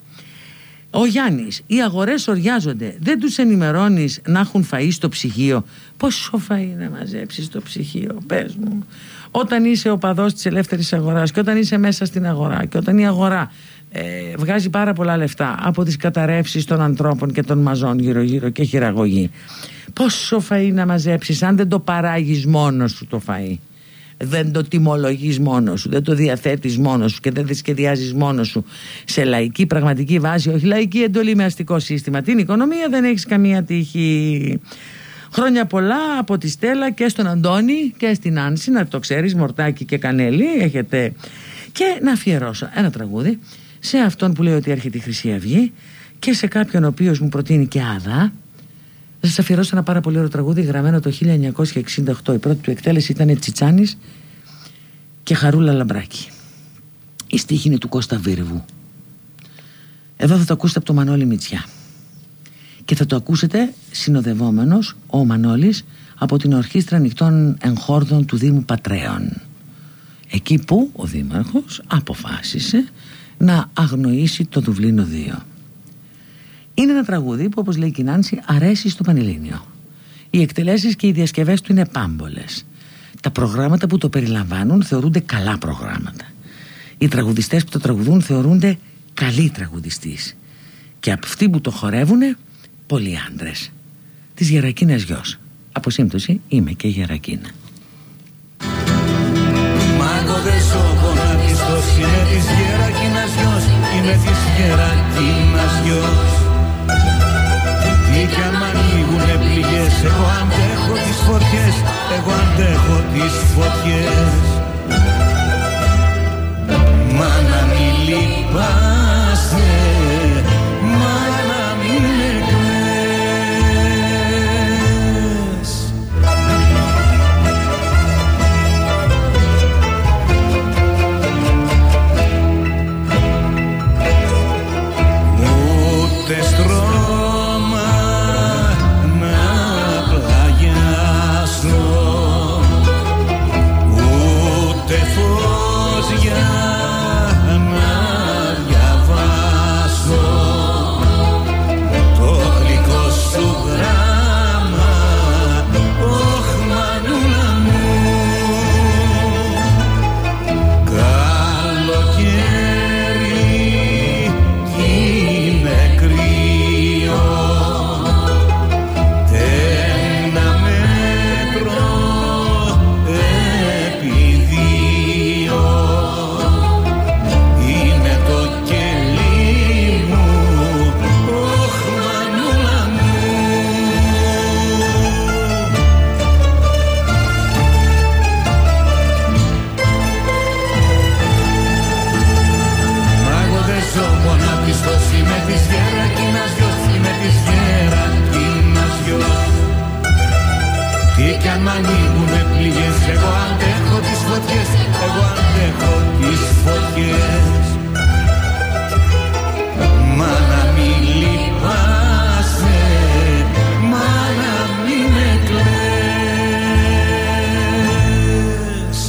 Ο Γιάννης, οι αγορές οριάζονται. Δεν τους ενημερώνεις να έχουν φαΐ στο ψυγείο? Πόσο φαΐ να μαζέψεις στο ψυγείο, πες μου? Όταν είσαι οπαδός της ελεύθερης αγοράς και όταν είσαι μέσα στην αγορά και όταν η αγορά ε, βγάζει πάρα πολλά λεφτά από τις καταρρεύσεις των ανθρώπων και των μαζών γύρω-γύρω και χειραγωγή, πόσο φαΐ να μαζέψεις αν δεν το παράγεις μόνος σου το φαΐ? δεν το τιμολογείς μόνος σου, δεν το διαθέτεις μόνος σου και δεν το σχεδιάζεις μόνος σου σε λαϊκή πραγματική βάση, όχι λαϊκή εντολή με αστικό σύστημα. Την οικονομία δεν έχεις καμία τύχη. Χρόνια πολλά από τη Στέλλα και στον Αντώνη και στην Άνση, να το ξέρεις, Μορτάκι και Κανέλη έχετε. Και να αφιερώσω ένα τραγούδι σε αυτόν που λέει ότι έρχεται η Χρυσή Αυγή και σε κάποιον ο οποίος μου προτείνει και άδα. Θα σας αφιερώσω ένα πάρα πολύ ωραίο τραγούδι γραμμένο το χίλια εννιακόσια εξήντα οκτώ. Η πρώτη του εκτέλεση ήταν Τσιτσάνης και Χαρούλα Λαμπράκη. Η στίχη είναι του Κώστα Βίρβου. Εδώ θα το ακούσετε από το Μανώλη Μητσιά και θα το ακούσετε συνοδευόμενος ο Μανώλης από την Ορχήστρα Ανοιχτών Εγχόρδων του Δήμου Πατρέων, εκεί που ο Δήμαρχος αποφάσισε να αγνοήσει το Δουβλίνο δύο. Είναι ένα τραγούδι που, όπως λέει η Νάνση, αρέσει στο Πανελλήνιο. Οι εκτελέσεις και οι διασκευές του είναι πάμπολες. Τα προγράμματα που το περιλαμβάνουν θεωρούνται καλά προγράμματα. Οι τραγουδιστές που το τραγουδούν θεωρούνται καλοί τραγουδιστής. Και αυτοί που το χορεύουνε, πολλοί άντρες. Της Γερακίνας γιος. Από σύμπτωση είμαι και Γερακίνα. Μάγωδες ο γονατιστός, είμαι της Γερακίνας γιος, είμαι της Γερακίνας γιος. Τι κι αν μ' ανοίγουνε πληγές, εγώ αντέχω τις φωτιές, εγώ αντέχω τις φωτιές. Μα να μην λυπάσαι, μα να μην με κλαις. Ούτε στρώμα να πλαγιάσω, ούτε φως για να διαβάσω το γλυκό σου γράμμα, όχ μανούλα μου. Καλοκαίρι είναι κρύο, ένα μέτρο επί δύο είναι το κελί μου, όχ μανούλα μου. Μάγωδες ο γονατιστός, είμαι της Γερακίνας γιος, είμαι της Γερακίνας γιος. Τι κι αν μ' ανοίγουνε πληγές, εγώ αντέχω τις φωτιές, εγώ αντέχω τις φωτιές. Μα να μην λυπάσαι, μα να μην με κλαις.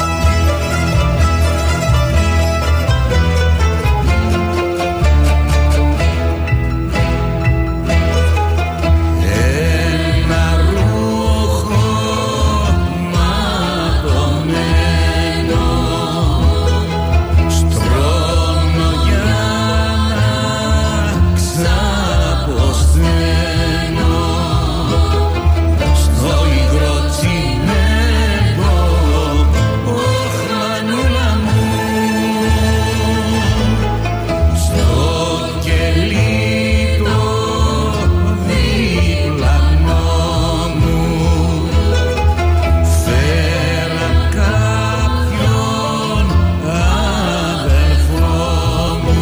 Ένα ρούχο ματωμένο στρώνω για να ξαποσταίνω στο υγρό τσιμέντο, όχ μανούλα μου. Στο κελί το διπλανό μου φέρα κάποιον αδερφό μου,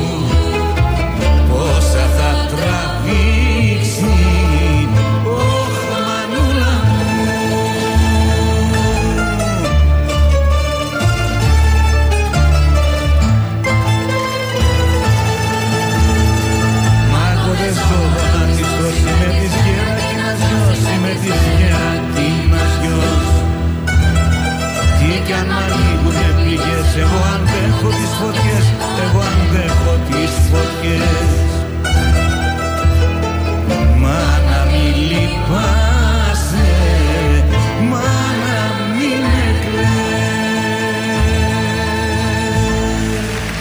πόσα θα τραβήξει, όχ μανούλα μου. Μάγωδες ο γονατιστός, είμαι της Γερακίνας γιος, είμαι της Γερακίνας γιος. Τι κι αν μ' ανοίγουνε πληγές, εγώ αντέχω τις φωτιές, εγώ αντέχω τις φωτιές. Μα να μην λυπάσαι, μα να μην με κλαις.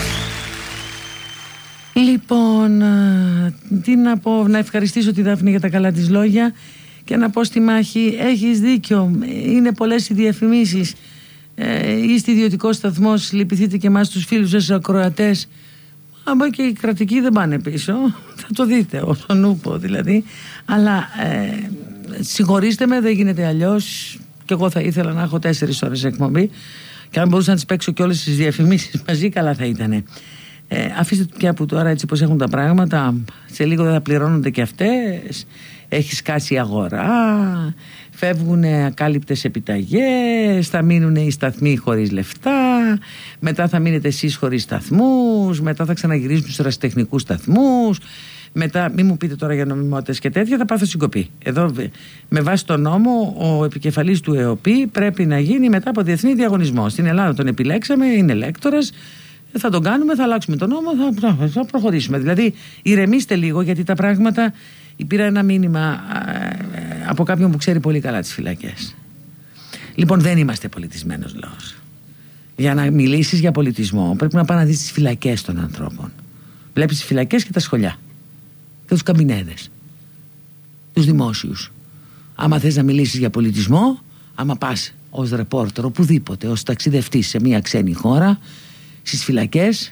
Λοιπόν, α, τι να πω, να ευχαριστήσω τη Δάφνη για τα καλά της λόγια και να πω στη Μάχη, έχεις δίκιο, είναι πολλές οι διαφημίσεις. ε, είστε ιδιωτικός σταθμός, λυπηθείτε και εμάς τους φίλους σας ακροατές. Άμα και οι κρατικοί δεν πάνε πίσω, θα το δείτε όσον ούπο δηλαδή. Αλλά ε, συγχωρήστε με, δεν γίνεται αλλιώς. Και εγώ θα ήθελα να έχω τέσσερις ώρες εκπομπή, και αν μπορούσα να τις παίξω και όλες τις διαφημίσεις μαζί, καλά θα ήτανε. Ε, αφήστε πια που τώρα έτσι πως έχουν τα πράγματα, σε λίγο δεν θα πληρώνονται και αυτές. Έχει σκάσει η αγορά, φεύγουν ακάλυπτες επιταγές, θα μείνουν οι σταθμοί χωρίς λεφτά, μετά θα μείνετε εσείς χωρίς σταθμούς, μετά θα ξαναγυρίσουν στους ερασιτεχνικούς σταθμούς, μετά μην μου πείτε τώρα για νομιμότητες και τέτοια, θα πάθω συγκοπή. Εδώ με βάση τον νόμο ο επικεφαλής του ΕΟΠΗ πρέπει να γίνει μετά από διεθνή διαγωνισμό. Στην Ελλάδα τον επιλέξαμε, είναι λέκτορας, θα τον κάνουμε, θα αλλάξουμε τον νόμο, θα, θα προχωρήσουμε. Δηλαδή ηρεμήστε λίγο, γιατί τα πράγματα... Πήρα ένα μήνυμα από κάποιον που ξέρει πολύ καλά τις φυλακές. Λοιπόν, δεν είμαστε πολιτισμένος λαός. Για να μιλήσεις για πολιτισμό πρέπει να πας να δεις τις φυλακές των ανθρώπων. Βλέπεις τις φυλακές και τα σχολιά και τους καμπινέδες, τους δημόσιους. Άμα θες να μιλήσεις για πολιτισμό, άμα πας ως ρεπόρτερ οπουδήποτε, ως ταξιδευτής σε μια ξένη χώρα, στις φυλακές,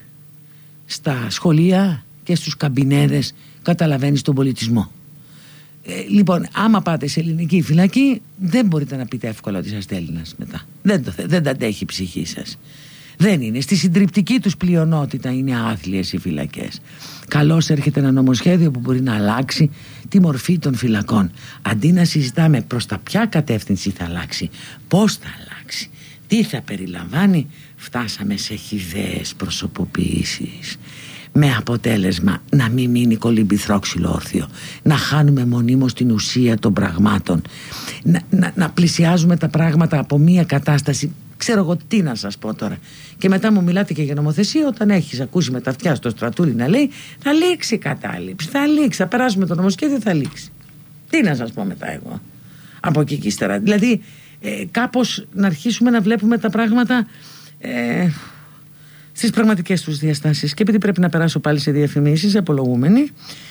στα σχολεία και στους καμπινέδες, καταλαβαίνεις τον πολιτισμό. Ε, λοιπόν, άμα πάτε σε ελληνική φυλακή, δεν μπορείτε να πείτε εύκολα ότι είσαστε Έλληνας μετά. Δεν το, δεν τα αντέχει η ψυχή σας. Δεν είναι. Στη συντριπτική τους πλειονότητα είναι άθλιες οι φυλακές. Καλώς έρχεται ένα νομοσχέδιο που μπορεί να αλλάξει τη μορφή των φυλακών. Αντί να συζητάμε προς τα ποια κατεύθυνση θα αλλάξει, πώς θα αλλάξει, τι θα περιλαμβάνει, φτάσαμε σε χυδαίες προσωποποιήσεις. Με αποτέλεσμα να μην μείνει κολυμπηθρόξυλο όρθιο, να χάνουμε μονίμως την ουσία των πραγμάτων, να, να, να πλησιάζουμε τα πράγματα από μία κατάσταση, ξέρω εγώ τι να σας πω τώρα, και μετά μου μιλάτε και για νομοθεσία, όταν έχεις ακούσει με τα αυτιά στο στρατούρι να λέει θα λήξει η κατάληψη, θα λήξει, θα περάσουμε το νομοσχέδιο, θα λήξει. Τι να σας πω μετά εγώ από εκεί και ύστερα. Δηλαδή ε, κάπως να αρχίσουμε να βλέπουμε τα πράγματα ε, στις πραγματικές τους διαστάσεις. Και επειδή πρέπει να περάσω πάλι σε διαφημίσεις, απολογούμενοι,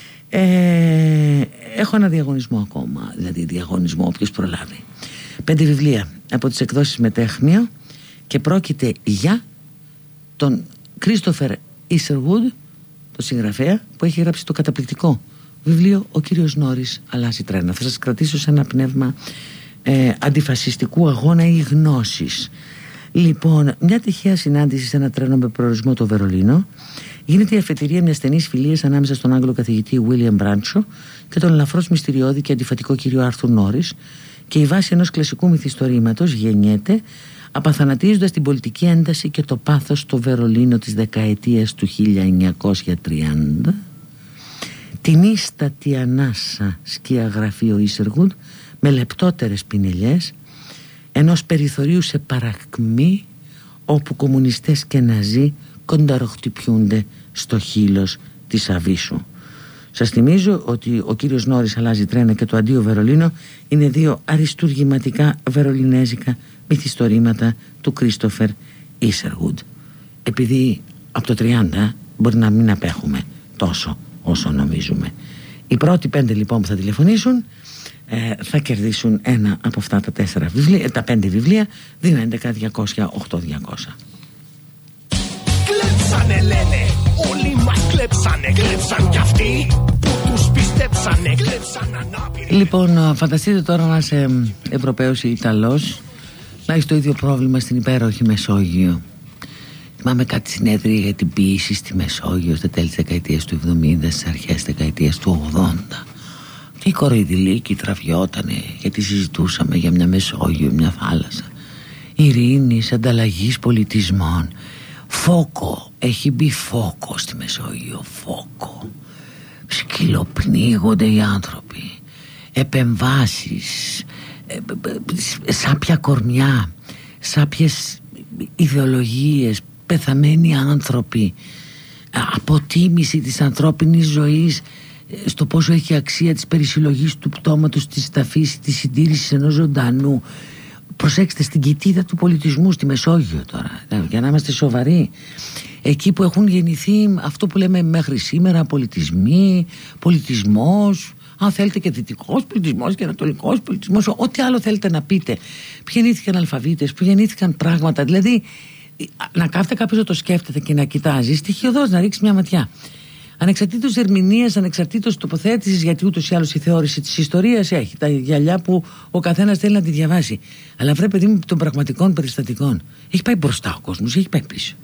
ε, έχω ένα διαγωνισμό ακόμα. Δηλαδή διαγωνισμό, όποιος προλάβει. Πέντε βιβλία από τις εκδόσεις Μετέχμιο, και πρόκειται για τον Christopher Isherwood, το συγγραφέα που έχει γράψει το καταπληκτικό βιβλίο «Ο κύριος Νόρις αλλάζει τρένα». Θα σας κρατήσω σε ένα πνεύμα ε, αντιφασιστικού αγώνα ή γνώσης. Λοιπόν, μια τυχαία συνάντηση σε ένα τρένο με προορισμό το Βερολίνο γίνεται η αφετηρία μιας στενής φιλίας ανάμεσα στον Άγγλο καθηγητή William Bradshaw και τον ελαφρώς μυστηριώδη και αντιφατικό κύριο Άρθουρ Νόρις, και η βάση ενός κλασικού μυθιστορήματος γεννιέται, απαθανατίζοντας την πολιτική ένταση και το πάθος στο Βερολίνο της δεκαετίας του χίλια εννιακόσια τριάντα. Την ίστατη ανάσα σκιαγραφεί ο Isherwood με λεπτότερες πινελιές ενός περιθωρίου σε παρακμή, όπου κομμουνιστές και ναζί κονταροχτυπιούνται στο χείλος της Αβίσου. Σας θυμίζω ότι ο κύριος Νόρις αλλάζει τρένα και το αντίο Βερολίνο είναι δύο αριστουργηματικά βερολινέζικα μυθιστορήματα του Christopher Isherwood. Επειδή από το τριάντα μπορεί να μην απέχουμε τόσο όσο νομίζουμε. Οι πρώτοι πέντε λοιπόν που θα τηλεφωνήσουν ε, θα κερδίσουν ένα από αυτά τα τέσσερα βιβλία, τα πέντε βιβλία. Δύο έντεκα διακόσια οκτώ διακόσια. Κλέψανε λένε, όλοι μας κλέψανε, κλέψαν κι αυτοί που τους πιστέψανε, κλέψαν ανάπηροι. Λοιπόν, φανταστείτε τώρα να είσαι Ευρωπαίος ή Ιταλός, να έχεις το ίδιο πρόβλημα στην υπέροχη Μεσόγειο. Θυμάμαι κάτι συνέδρια για την ποίηση στη Μεσόγειο στα τέλη της δεκαετίας του εβδομήντα, στις αρχές της δεκαετίας του ογδόντα. Τι κοροϊδηλίκη τραβιότανε, γιατί συζητούσαμε για μια Μεσόγειο, μια θάλασσα ειρήνης, ανταλλαγής πολιτισμών. Φόκο, έχει μπει φόκο στη Μεσόγειο, φόκο. Σκυλοπνίγονται οι άνθρωποι, επεμβάσεις, ε, ε, σάπια κορμιά, σάπιες ιδεολογίες, πεθαμένοι άνθρωποι, αποτίμηση της ανθρώπινης ζωής στο πόσο έχει αξία της περισυλλογής του πτώματος, της ταφής, της συντήρησης ενός ζωντανού. Προσέξτε, στην κοιτίδα του πολιτισμού στη Μεσόγειο τώρα, για να είμαστε σοβαροί, εκεί που έχουν γεννηθεί αυτό που λέμε μέχρι σήμερα πολιτισμοί, πολιτισμός, Αν θέλετε και δυτικός πολιτισμός και ανατολικός πολιτισμός, ό,τι άλλο θέλετε να πείτε. Που γεννήθηκαν αλφαβήτες, που γεννήθηκαν πράγματα. Δηλαδή, να κάθεται κάποιος να το σκέφτεται και να κοιτάζει, στοιχειοδός να ρίξει μια ματιά. Ανεξαρτήτως ερμηνείας, ανεξαρτήτως τοποθέτησης, γιατί ούτως ή άλλως η θεώρηση της ιστορίας έχει τα γυαλιά που ο καθένας θέλει να τη διαβάσει. Αλλά βρε παιδί μου, των πραγματικών περιστατικών. Έχει πάει μπροστά ο κόσμος, έχει πάει πίσω.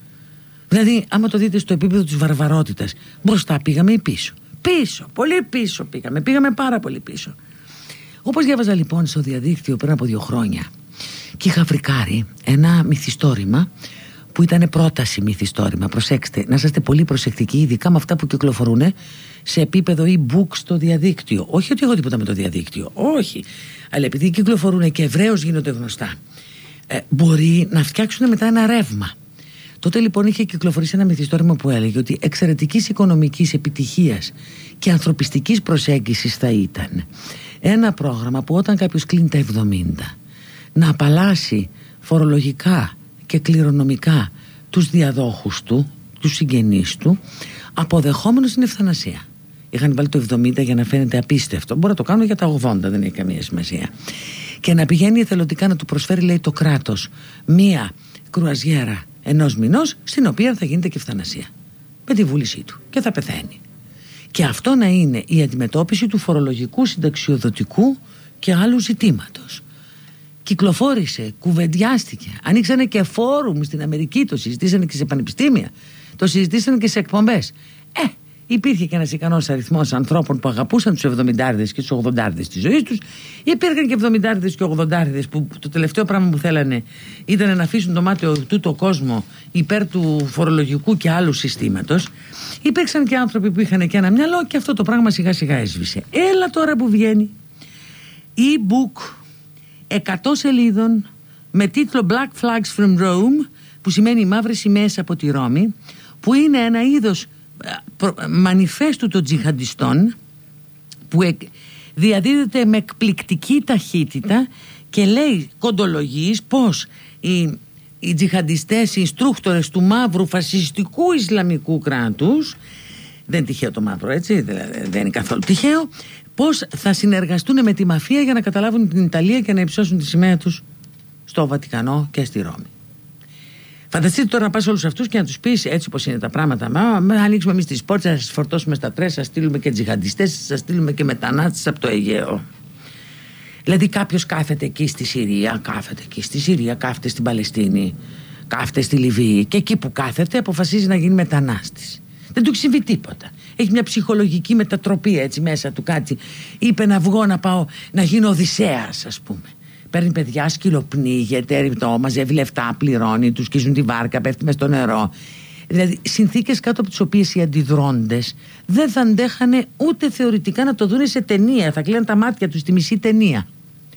Δηλαδή, άμα το δείτε στο επίπεδο της βαρβαρότητας, μπροστά πήγαμε ή πίσω. Πίσω, πολύ πίσω πήγαμε, πήγαμε πάρα πολύ πίσω. Όπως διάβαζα λοιπόν στο διαδίκτυο πριν από δύο χρόνια και είχα φρικάρει ένα μυθιστόρημα που ήταν πρόταση μυθιστόρημα. Προσέξτε, να είστε πολύ προσεκτικοί, ειδικά με αυτά που κυκλοφορούν σε επίπεδο e-book στο διαδίκτυο. Όχι ότι έχω τίποτα με το διαδίκτυο, όχι. Αλλά επειδή κυκλοφορούν και ευρέως γίνονται γνωστά, ε, μπορεί να φτιάξουν μετά ένα ρεύμα. Τότε λοιπόν είχε κυκλοφορήσει ένα μυθιστόρημα που έλεγε ότι εξαιρετικής οικονομικής επιτυχίας και ανθρωπιστικής προσέγγισης θα ήταν ένα πρόγραμμα που όταν κάποιος κλείνει τα εβδομήντα να απαλλάσσει φορολογικά και κληρονομικά τους διαδόχους του, τους συγγενείς του, αποδεχόμενος την ευθανασία. Είχαν βάλει το εβδομήντα για να φαίνεται απίστευτο. Μπορεί να το κάνουν για τα ογδόντα, δεν έχει καμία σημασία. Και να πηγαίνει εθελοντικά να του προσφέρει, λέει, το κράτος μία κρουαζιέρα ενός μηνός, στην οποία θα γίνεται και ευθανασία. Με τη βούλησή του. Και θα πεθαίνει. Και αυτό να είναι η αντιμετώπιση του φορολογικού, συνταξιοδοτικού και άλλου ζητήματος. Κυκλοφόρησε, κουβεντιάστηκε. Ανοίξανε και φόρουμ στην Αμερική, το συζητήσανε και σε πανεπιστήμια. Το συζητήσανε και σε εκπομπές. Ε, υπήρχε και ένας ικανός αριθμός ανθρώπων που αγαπούσαν τους εβδομηντάριδες και τους ογδοντάριδες της ζωής τους. Υπήρχαν και εβδομηντάριδες και ογδοντάριδες που το τελευταίο πράγμα που θέλανε ήταν να αφήσουν το μάτιο του το κόσμο υπέρ του φορολογικού και άλλου συστήματος. Υπήρξαν και άνθρωποι που είχαν και ένα μυαλό και αυτό το πράγμα σιγά σιγά έσβησε. Έλα τώρα που βγαίνει e-book εκατό σελίδων με τίτλο Black Flags from Rome, που σημαίνει μαύρες σημαίες από τη Ρώμη, που είναι ένα είδος μανιφέστου των τζιχαντιστών που διαδίδεται με εκπληκτική ταχύτητα και λέει κοντολογής πως οι, οι τζιχαντιστές, οι instructors του μαύρου φασιστικού Ισλαμικού κράτους, δεν είναι τυχαίο το μαύρο, έτσι, δεν είναι καθόλου τυχαίο, πως θα συνεργαστούν με τη μαφία για να καταλάβουν την Ιταλία και να υψώσουν τη σημαία τους στο Βατικανό και στη Ρώμη. Φανταστείτε τώρα να πας όλους αυτούς και να τους πεις έτσι πως είναι τα πράγματα. Μα, μα ανοίξουμε εμείς τις πόρτες, θα σας φορτώσουμε στα τρες, σας στείλουμε και τζιχαντιστές, σας στείλουμε και μετανάστες από το Αιγαίο. Δηλαδή κάποιος κάθεται εκεί στη Συρία, κάθεται εκεί στη Συρία, κάθεται στην Παλαιστίνη, κάθεται στη Λιβύη και εκεί που κάθεται αποφασίζει να γίνει μετανάστης. Δεν του συμβεί τίποτα. Έχει μια ψυχολογική μετατροπή έτσι μέσα του κάτι. Είπε να βγω να πάω να γίνω Οδυσσέας, ας πούμε. Παίρνει παιδιά, σκυλοπνίγεται, μαζεύει λεφτά, πληρώνει, του σκίζουν τη βάρκα, πέφτει μες στο νερό. Δηλαδή συνθήκες κάτω από τις οποίες οι αντιδρόντες δεν θα αντέχανε ούτε θεωρητικά να το δουν σε ταινία. Θα κλαίνουν τα μάτια τους στη μισή ταινία.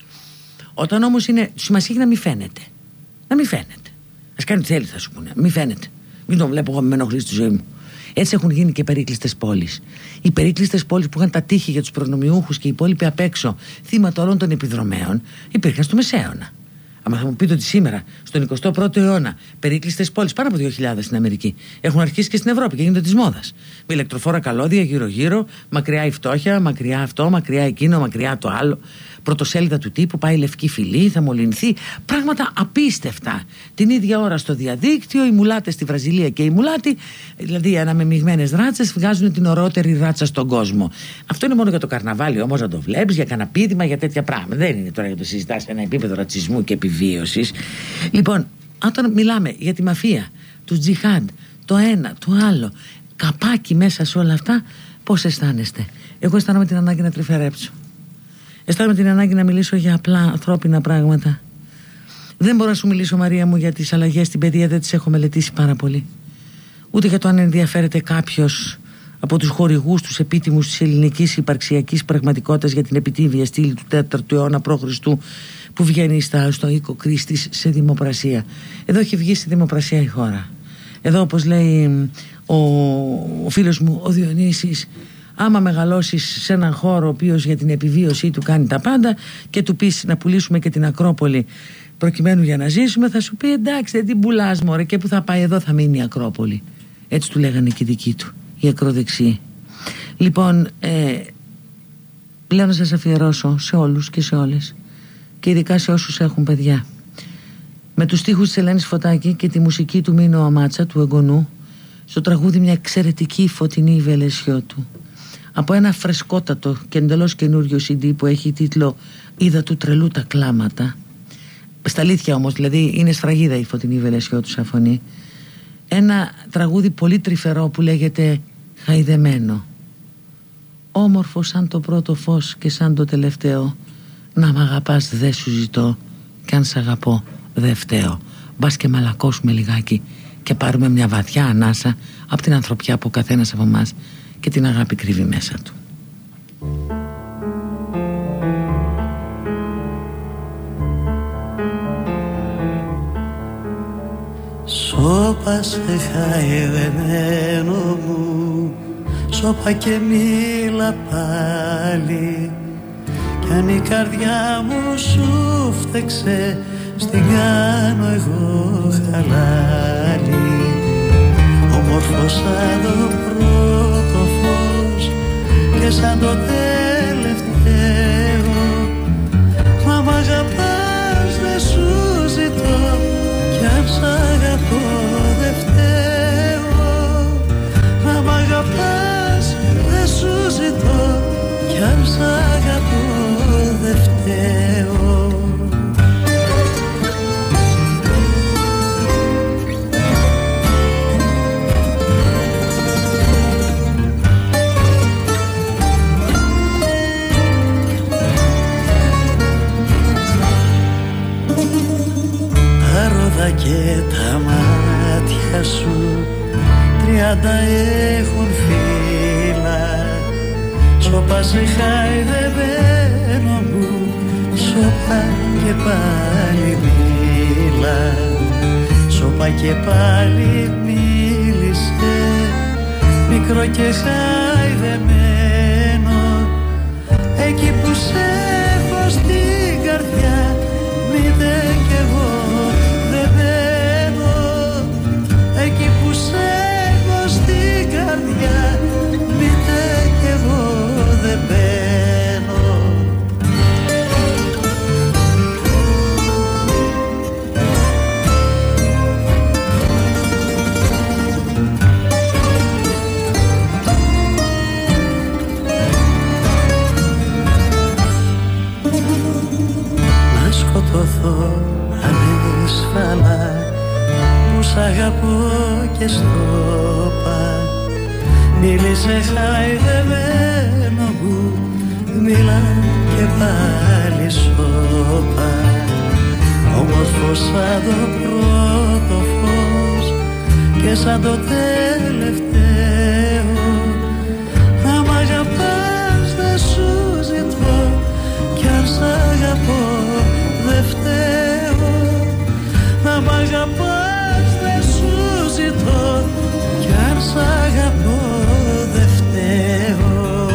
Όταν όμως είναι. Σημασία έχει να μην φαίνεται. Να μην φαίνεται. Ας κάνει τι θέλει, θα σου πούνε. Μην φαίνεται. Μην τον βλέπω εγώ, με ενοχλεί στη ζωή μου. Έτσι έχουν γίνει και περίκλειστες πόλεις. Οι περίκλειστες πόλεις που είχαν τα τείχη για τους προνομιούχους και οι υπόλοιποι απ' έξω, θύματα όλων των επιδρομέων, υπήρχαν στο Μεσαίωνα. Αν θα μου πείτε ότι σήμερα, στον εικοστό πρώτο αιώνα, περίκλειστες πόλεις, πάνω από δύο χιλιάδες στην Αμερική, έχουν αρχίσει και στην Ευρώπη και γίνονται της μόδας. Με ηλεκτροφόρα καλώδια γύρω-γύρω, μακριά η φτώχεια, μακριά αυτό, μακριά εκείνο, μακριά το άλλο. Πρωτοσέλιδα του τύπου, πάει η λευκή φυλή, θα μολυνθεί. Πράγματα απίστευτα. Την ίδια ώρα στο διαδίκτυο, οι μουλάτες στη Βραζιλία και οι μουλάτοι, δηλαδή αναμεμειγμένες ράτσες, βγάζουν την ωραιότερη ράτσα στον κόσμο. Αυτό είναι μόνο για το καρναβάλι όμως να το βλέπεις, για κανένα πείδημα, για τέτοια πράγματα. Δεν είναι τώρα για το συζητάς σε ένα επίπεδο ρατσισμού και επιβίωσης. Λοιπόν, όταν μιλάμε για τη μαφία, του τζιχάντ, το ένα, το άλλο, καπάκι μέσα σε όλα αυτά, πώς αισθάνεστε? Εγώ αισθάνομαι την ανάγκη να τρυφερέψω. Αισθάνομαι την ανάγκη να μιλήσω για απλά ανθρώπινα πράγματα. Δεν μπορώ να σου μιλήσω, Μαρία μου, για τις αλλαγές στην παιδεία, δεν τις έχω μελετήσει πάρα πολύ. Ούτε για το αν ενδιαφέρεται κάποιος από τους χορηγούς, τους επίτιμους της ελληνικής υπαρξιακής πραγματικότητας για την επιτύβια στήλη του τέταρτου αιώνα π.Χ. που βγαίνει στα, στο οίκο Κρίστης σε δημοπρασία. Εδώ έχει βγει στη δημοπρασία η χώρα. Εδώ, όπως λέει ο, ο φίλος μου ο Διονύσης, άμα μεγαλώσεις σε έναν χώρο ο οποίος για την επιβίωσή του κάνει τα πάντα και του πεις να πουλήσουμε και την Ακρόπολη προκειμένου για να ζήσουμε, θα σου πει εντάξει, δεν την πουλάς μωρέ, και που θα πάει εδώ θα μείνει η Ακρόπολη. Έτσι του λέγανε και οι δικοί του, οι ακροδεξιοί. Λοιπόν, ε, λέω να σας αφιερώσω σε όλους και σε όλες, και ειδικά σε όσους έχουν παιδιά, με τους στίχους της Ελένης Φωτάκη και τη μουσική του Μίνο Αμάτσα, του εγγονού, στο τραγούδι μια εξαιρετική φωτεινή Βελεσιώτου, από ένα φρεσκότατο και εντελώς καινούριο σι ντι που έχει τίτλο «Είδα του τρελού τα κλάματα». Στα αλήθεια όμως, δηλαδή είναι σφραγίδα η φωτεινή Βελεσιώτου σαν φωνή. Ένα τραγούδι πολύ τρυφερό που λέγεται «Χαϊδεμένο». Όμορφο σαν το πρώτο φως και σαν το τελευταίο, να μ' αγαπάς δε σου ζητώ, κι αν σ' αγαπώ δε φταίω. Μπας και μαλακώσουμε λιγάκι και πάρουμε μια βαθιά ανάσα από την ανθρωπιά που ο καθένας από εμάς και την αγάπη κρύβει μέσα του. Σώπα σε χαϊδεμένο μου, σώπα και μίλα πάλι, κι αν η καρδιά μου σου φταίξε, στην κάνω εγώ χαλάλι. Όμορφο σαν το πρώτο φως και σαν το τελευταίο, μα μ' αγαπάς δε σου ζητώ, κι αν σ' αγαπώ δε φταίω. Μα μ' αγαπάς δε σου ζητώ, κι αν σ' αγαπώ δε φταίω. Και τα μάτια σου τριάντα έχουν φύλλα, σώπα σε χαϊδεμένο μου, σώπα και πάλι μίλα, σώπα και πάλι μίλησε, μικρό και χαϊδεμένο, εκεί που σε έχω στην καρδιά, μήτε κι εγώ εκεί που σε έχω στην καρδιά, μήτε κι εγώ δεν μπαίνω. Να σκοτωθώ ανέσφαλα, σ' αγαπώ και στόπα, μίλησε χαϊδεμένο μου, μίλα και πάλι σώπα. Όμορφο σαν το πρώτο φως και σαν το τελευταίο, να μ' αγαπάς δε σου ζητώ, κι αν σ' αγαπώ δε φταίω. Να μ' αγαπάς δε σου ζητώ, κι αν σ' αγαπώ δε φταίω.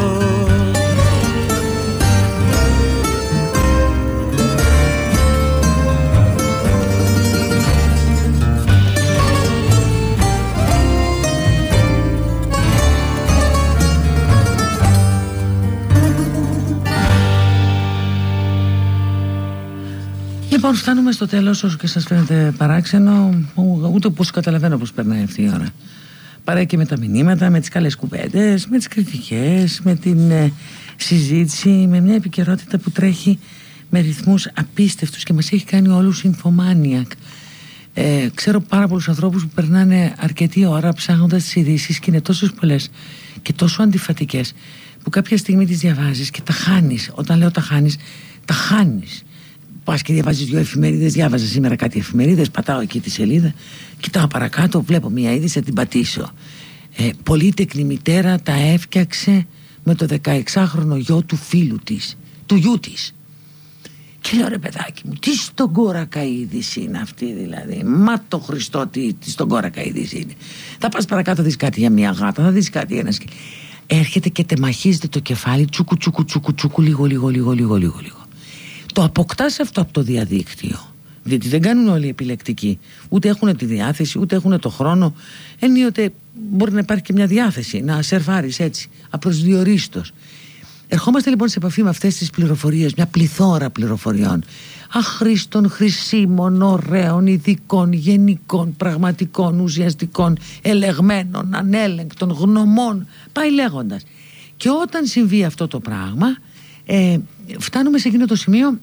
Λοιπόν, φτάνουμε στο τέλος, όσο και σας φαίνεται παράξενο, ούτε πως καταλαβαίνω πως περνάει αυτή η ώρα. Παρά και με τα μηνύματα, με τις καλές κουβέντες, με τις κριτικές, με την ε, συζήτηση, με μια επικαιρότητα που τρέχει με ρυθμούς απίστευτους και μας έχει κάνει όλους infomaniac. Ε, ξέρω πάρα πολλούς ανθρώπους που περνάνε αρκετή ώρα ψάχνοντας τις ειδήσεις και είναι τόσες πολλές και τόσο αντιφατικές που κάποια στιγμή τις διαβάζεις και τα χάνεις. Όταν λέω τα χάνεις, τα χάνεις. Πας και διαβάζεις δύο εφημερίδες, διάβαζα σήμερα κάτι εφημερίδες, πατάω εκεί τη σελίδα, κοιτάω παρακάτω, βλέπω μια είδηση, θα την πατήσω. Ε, πολύτεκνη μητέρα τα έφτιαξε με το δεκαεξάχρονο γιο του φίλου της, του γιού της. Και λέω, ρε παιδάκι μου, τι στον κόρακα είδηση είναι αυτή δηλαδή? Μα το Χριστό, τι, τι στον κόρακα είδηση είναι? Θα πας παρακάτω, δεις κάτι για μια γάτα, θα δεις κάτι για ένα σκυλί. Έρχεται και τεμαχίζεται το κεφάλι, τσούκου τσούκου τσούκου τσούκου, λίγο λίγο λίγο λίγο λίγο λίγο. Το αποκτάς αυτό από το διαδίκτυο, διότι δεν κάνουν όλοι επιλεκτικοί, ούτε έχουν τη διάθεση, ούτε έχουν το χρόνο. Ενίοτε μπορεί να υπάρχει και μια διάθεση να σερβάρεις έτσι απροσδιορίστως. Ερχόμαστε λοιπόν σε επαφή με αυτές τις πληροφορίες, μια πληθώρα πληροφοριών, αχρήστων, χρησίμων, ωραίων, ειδικών, γενικών, πραγματικών, ουσιαστικών, ελεγμένων, ανέλεγκτων, γνωμών, πάει λέγοντας. Και όταν συμβεί αυτό το πράγμα, ε, φτάνουμε σε εκείνο το σημείο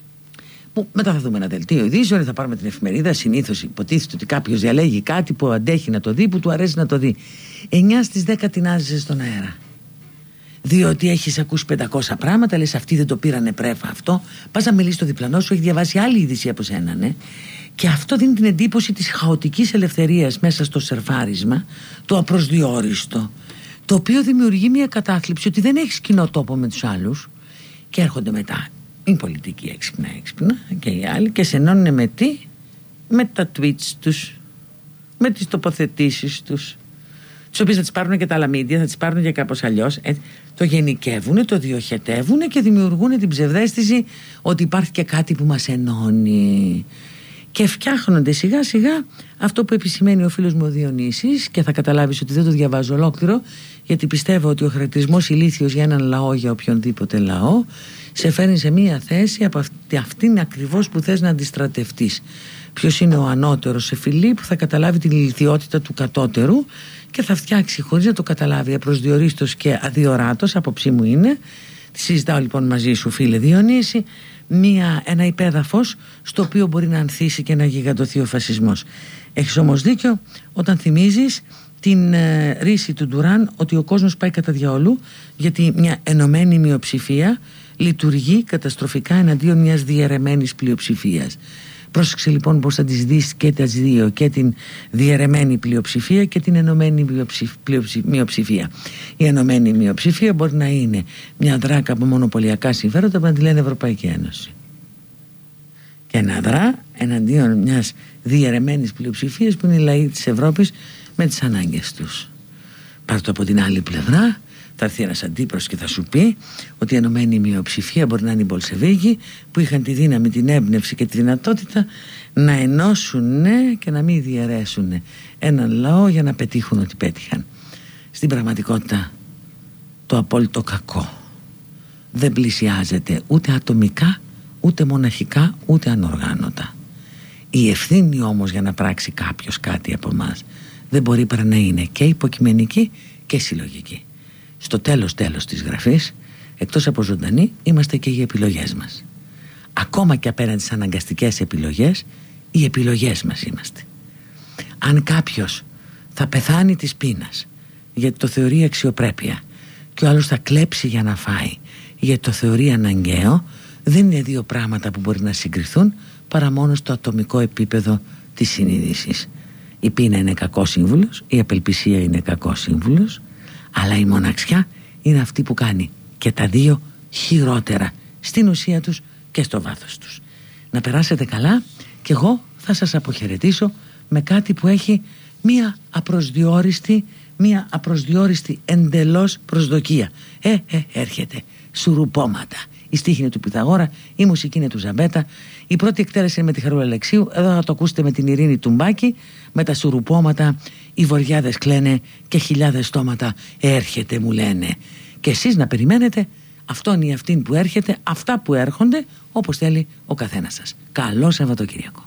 που μετά θα δούμε ένα δελτίο ειδήσεων, θα πάρουμε την εφημερίδα. Συνήθως υποτίθεται ότι κάποιος διαλέγει κάτι που αντέχει να το δει, που του αρέσει να το δει. εννιά στις δέκα τεινάζεσαι στον αέρα. Διότι έχεις ακούσει πεντακόσια πράγματα, λες αυτοί δεν το πήρανε πρέφα αυτό. Πας να μιλήσεις στο διπλανό σου, έχει διαβάσει άλλη είδηση από σένα, ναι. Και αυτό δίνει την εντύπωση της χαοτικής ελευθερίας μέσα στο σερφάρισμα, το απροσδιόριστο, το οποίο δημιουργεί μια κατάθλιψη ότι δεν έχεις κοινό τόπο με τους άλλους. Και έρχονται μετά η πολιτική έξυπνα έξυπνα και οι άλλοι και σε ενώνουν με τι? Με τα tweets τους, με τις τοποθετήσεις τους, τις οποίες θα τις πάρουν και τα άλλα μίντια, θα τις πάρουν και κάπως αλλιώς. Ε, το γενικεύουν, το διοχετεύουν και δημιουργούν την ψευδαίσθηση ότι υπάρχει και κάτι που μας ενώνει. Και φτιάχνονται σιγά σιγά αυτό που επισημαίνει ο φίλος μου ο Διονύσης, και θα καταλάβεις ότι δεν το διαβάζω ολόκληρο, γιατί πιστεύω ότι ο χαρακτηρισμός ηλίθιος για έναν λαό, για οποιονδήποτε λαό, σε φέρνει σε μία θέση από αυτή, αυτήν ακριβώς που θες να αντιστρατευτείς. Ποιος είναι ο ανώτερος σε φυλή που θα καταλάβει την ηλιθιότητα του κατώτερου και θα φτιάξει, χωρίς να το καταλάβει, απροσδιορίστος και αδιοράτος, απόψη μου είναι. Τη συζητάω λοιπόν μαζί σου, φίλε Διονύση, μία, ένα υπέδαφος στο οποίο μπορεί να ανθίσει και να γιγαντωθεί ο φασισμός. Έχεις όμως δίκιο όταν θυμίζεις την ε, ρίση του Ντουράν ότι ο κόσμος πάει κατά διαολού, γιατί μια ενωμένη μειοψηφία λειτουργεί καταστροφικά εναντίον μιας διαιρεμένης πλειοψηφίας. Πρόσεξε λοιπόν πως θα τις δεις και τα δύο, και την διαιρεμένη πλειοψηφία και την ενωμένη μειοψηφία. Η ενωμένη μειοψηφία μπορεί να είναι μια δράκα από μονοπωλιακά συμφέροντα που να τη λένε Ευρωπαϊκή Ένωση, και να δρά εναντίον μιας διαιρεμένης πλειοψηφίας που είναι οι λαοί της Ευρώπης με τις ανάγκες τους. Πάρ' το από την άλλη πλευρά, θα έρθει ένας αντίπρος και θα σου πει ότι η ενωμένη μειοψηφία μπορεί να είναι οι Μπολσεβίκοι, που είχαν τη δύναμη, την έμπνευση και τη δυνατότητα να ενώσουν και να μην διαιρέσουν έναν λαό για να πετύχουν ό,τι πέτυχαν. Στην πραγματικότητα το απόλυτο κακό δεν πλησιάζεται ούτε ατομικά, ούτε μοναχικά, ούτε ανοργάνωτα. Η ευθύνη όμως για να πράξει κάποιος κάτι από μας δεν μπορεί παρά να είναι και υποκειμενική και συλλογική. Στο τέλος τέλος της γραφής, εκτός από ζωντανοί, είμαστε και οι επιλογές μας. Ακόμα και απέναντι στις αναγκαστικές επιλογές, οι επιλογές μας είμαστε. Αν κάποιος θα πεθάνει της πείνας γιατί το θεωρεί αξιοπρέπεια και ο άλλος θα κλέψει για να φάει γιατί το θεωρεί αναγκαίο, δεν είναι δύο πράγματα που μπορεί να συγκριθούν παρά μόνο στο ατομικό επίπεδο της συνείδησης. Η πείνα είναι κακός σύμβουλος, η απελπισία είναι κακός σύμβουλος, αλλά η μοναξιά είναι αυτή που κάνει και τα δύο χειρότερα στην ουσία τους και στο βάθος τους. Να περάσετε καλά, και εγώ θα σας αποχαιρετήσω με κάτι που έχει μία απροσδιόριστη, μία απροσδιόριστη εντελώς προσδοκία. Ε, ε, έρχεται σουρουπώματα. Η στίχη είναι του Πυθαγόρα, η μουσική είναι του Ζαμπέτα. Η πρώτη εκτέλεση είναι με τη Χαρούλα Αλεξίου. Εδώ θα το ακούσετε με την Ειρήνη Τουμπάκη. Με τα σουρουπώματα, οι βοριάδες κλαίνε και χιλιάδες στόματα έρχεται μου λένε. Και εσείς να περιμένετε αυτόν ή αυτήν που έρχεται, αυτά που έρχονται, όπως θέλει ο καθένας σας. Καλό Σαββατοκύριακο.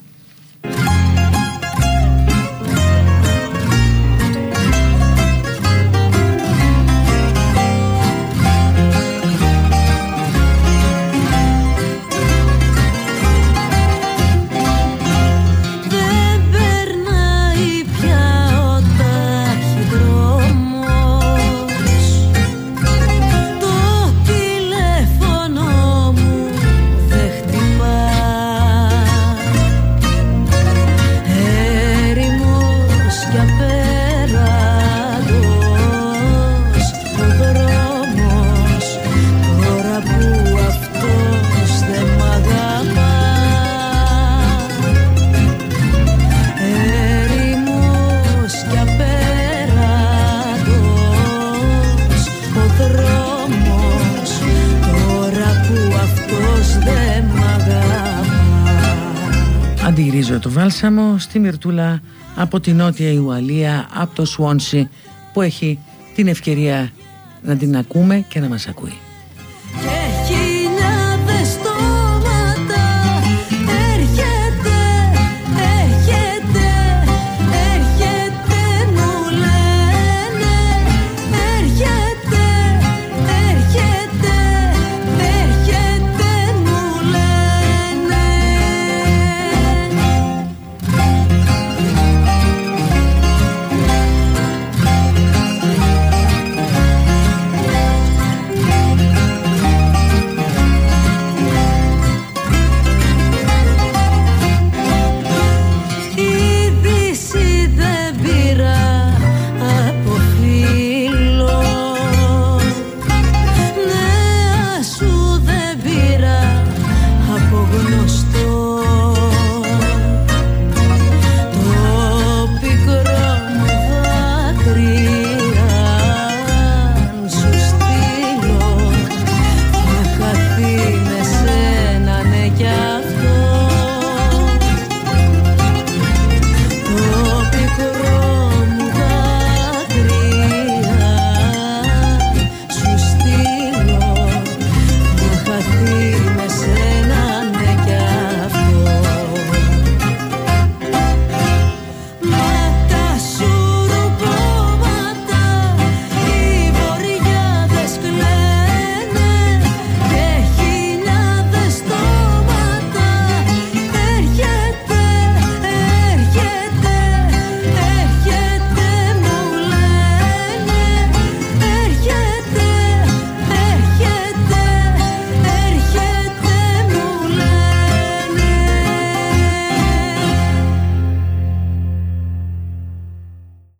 Αντιγυρίζω το βάλσαμο στη Μυρτούλα από τη Νότια Ουαλία, από το Σουόνσι, που έχει την ευκαιρία να την ακούμε και να μας ακούει.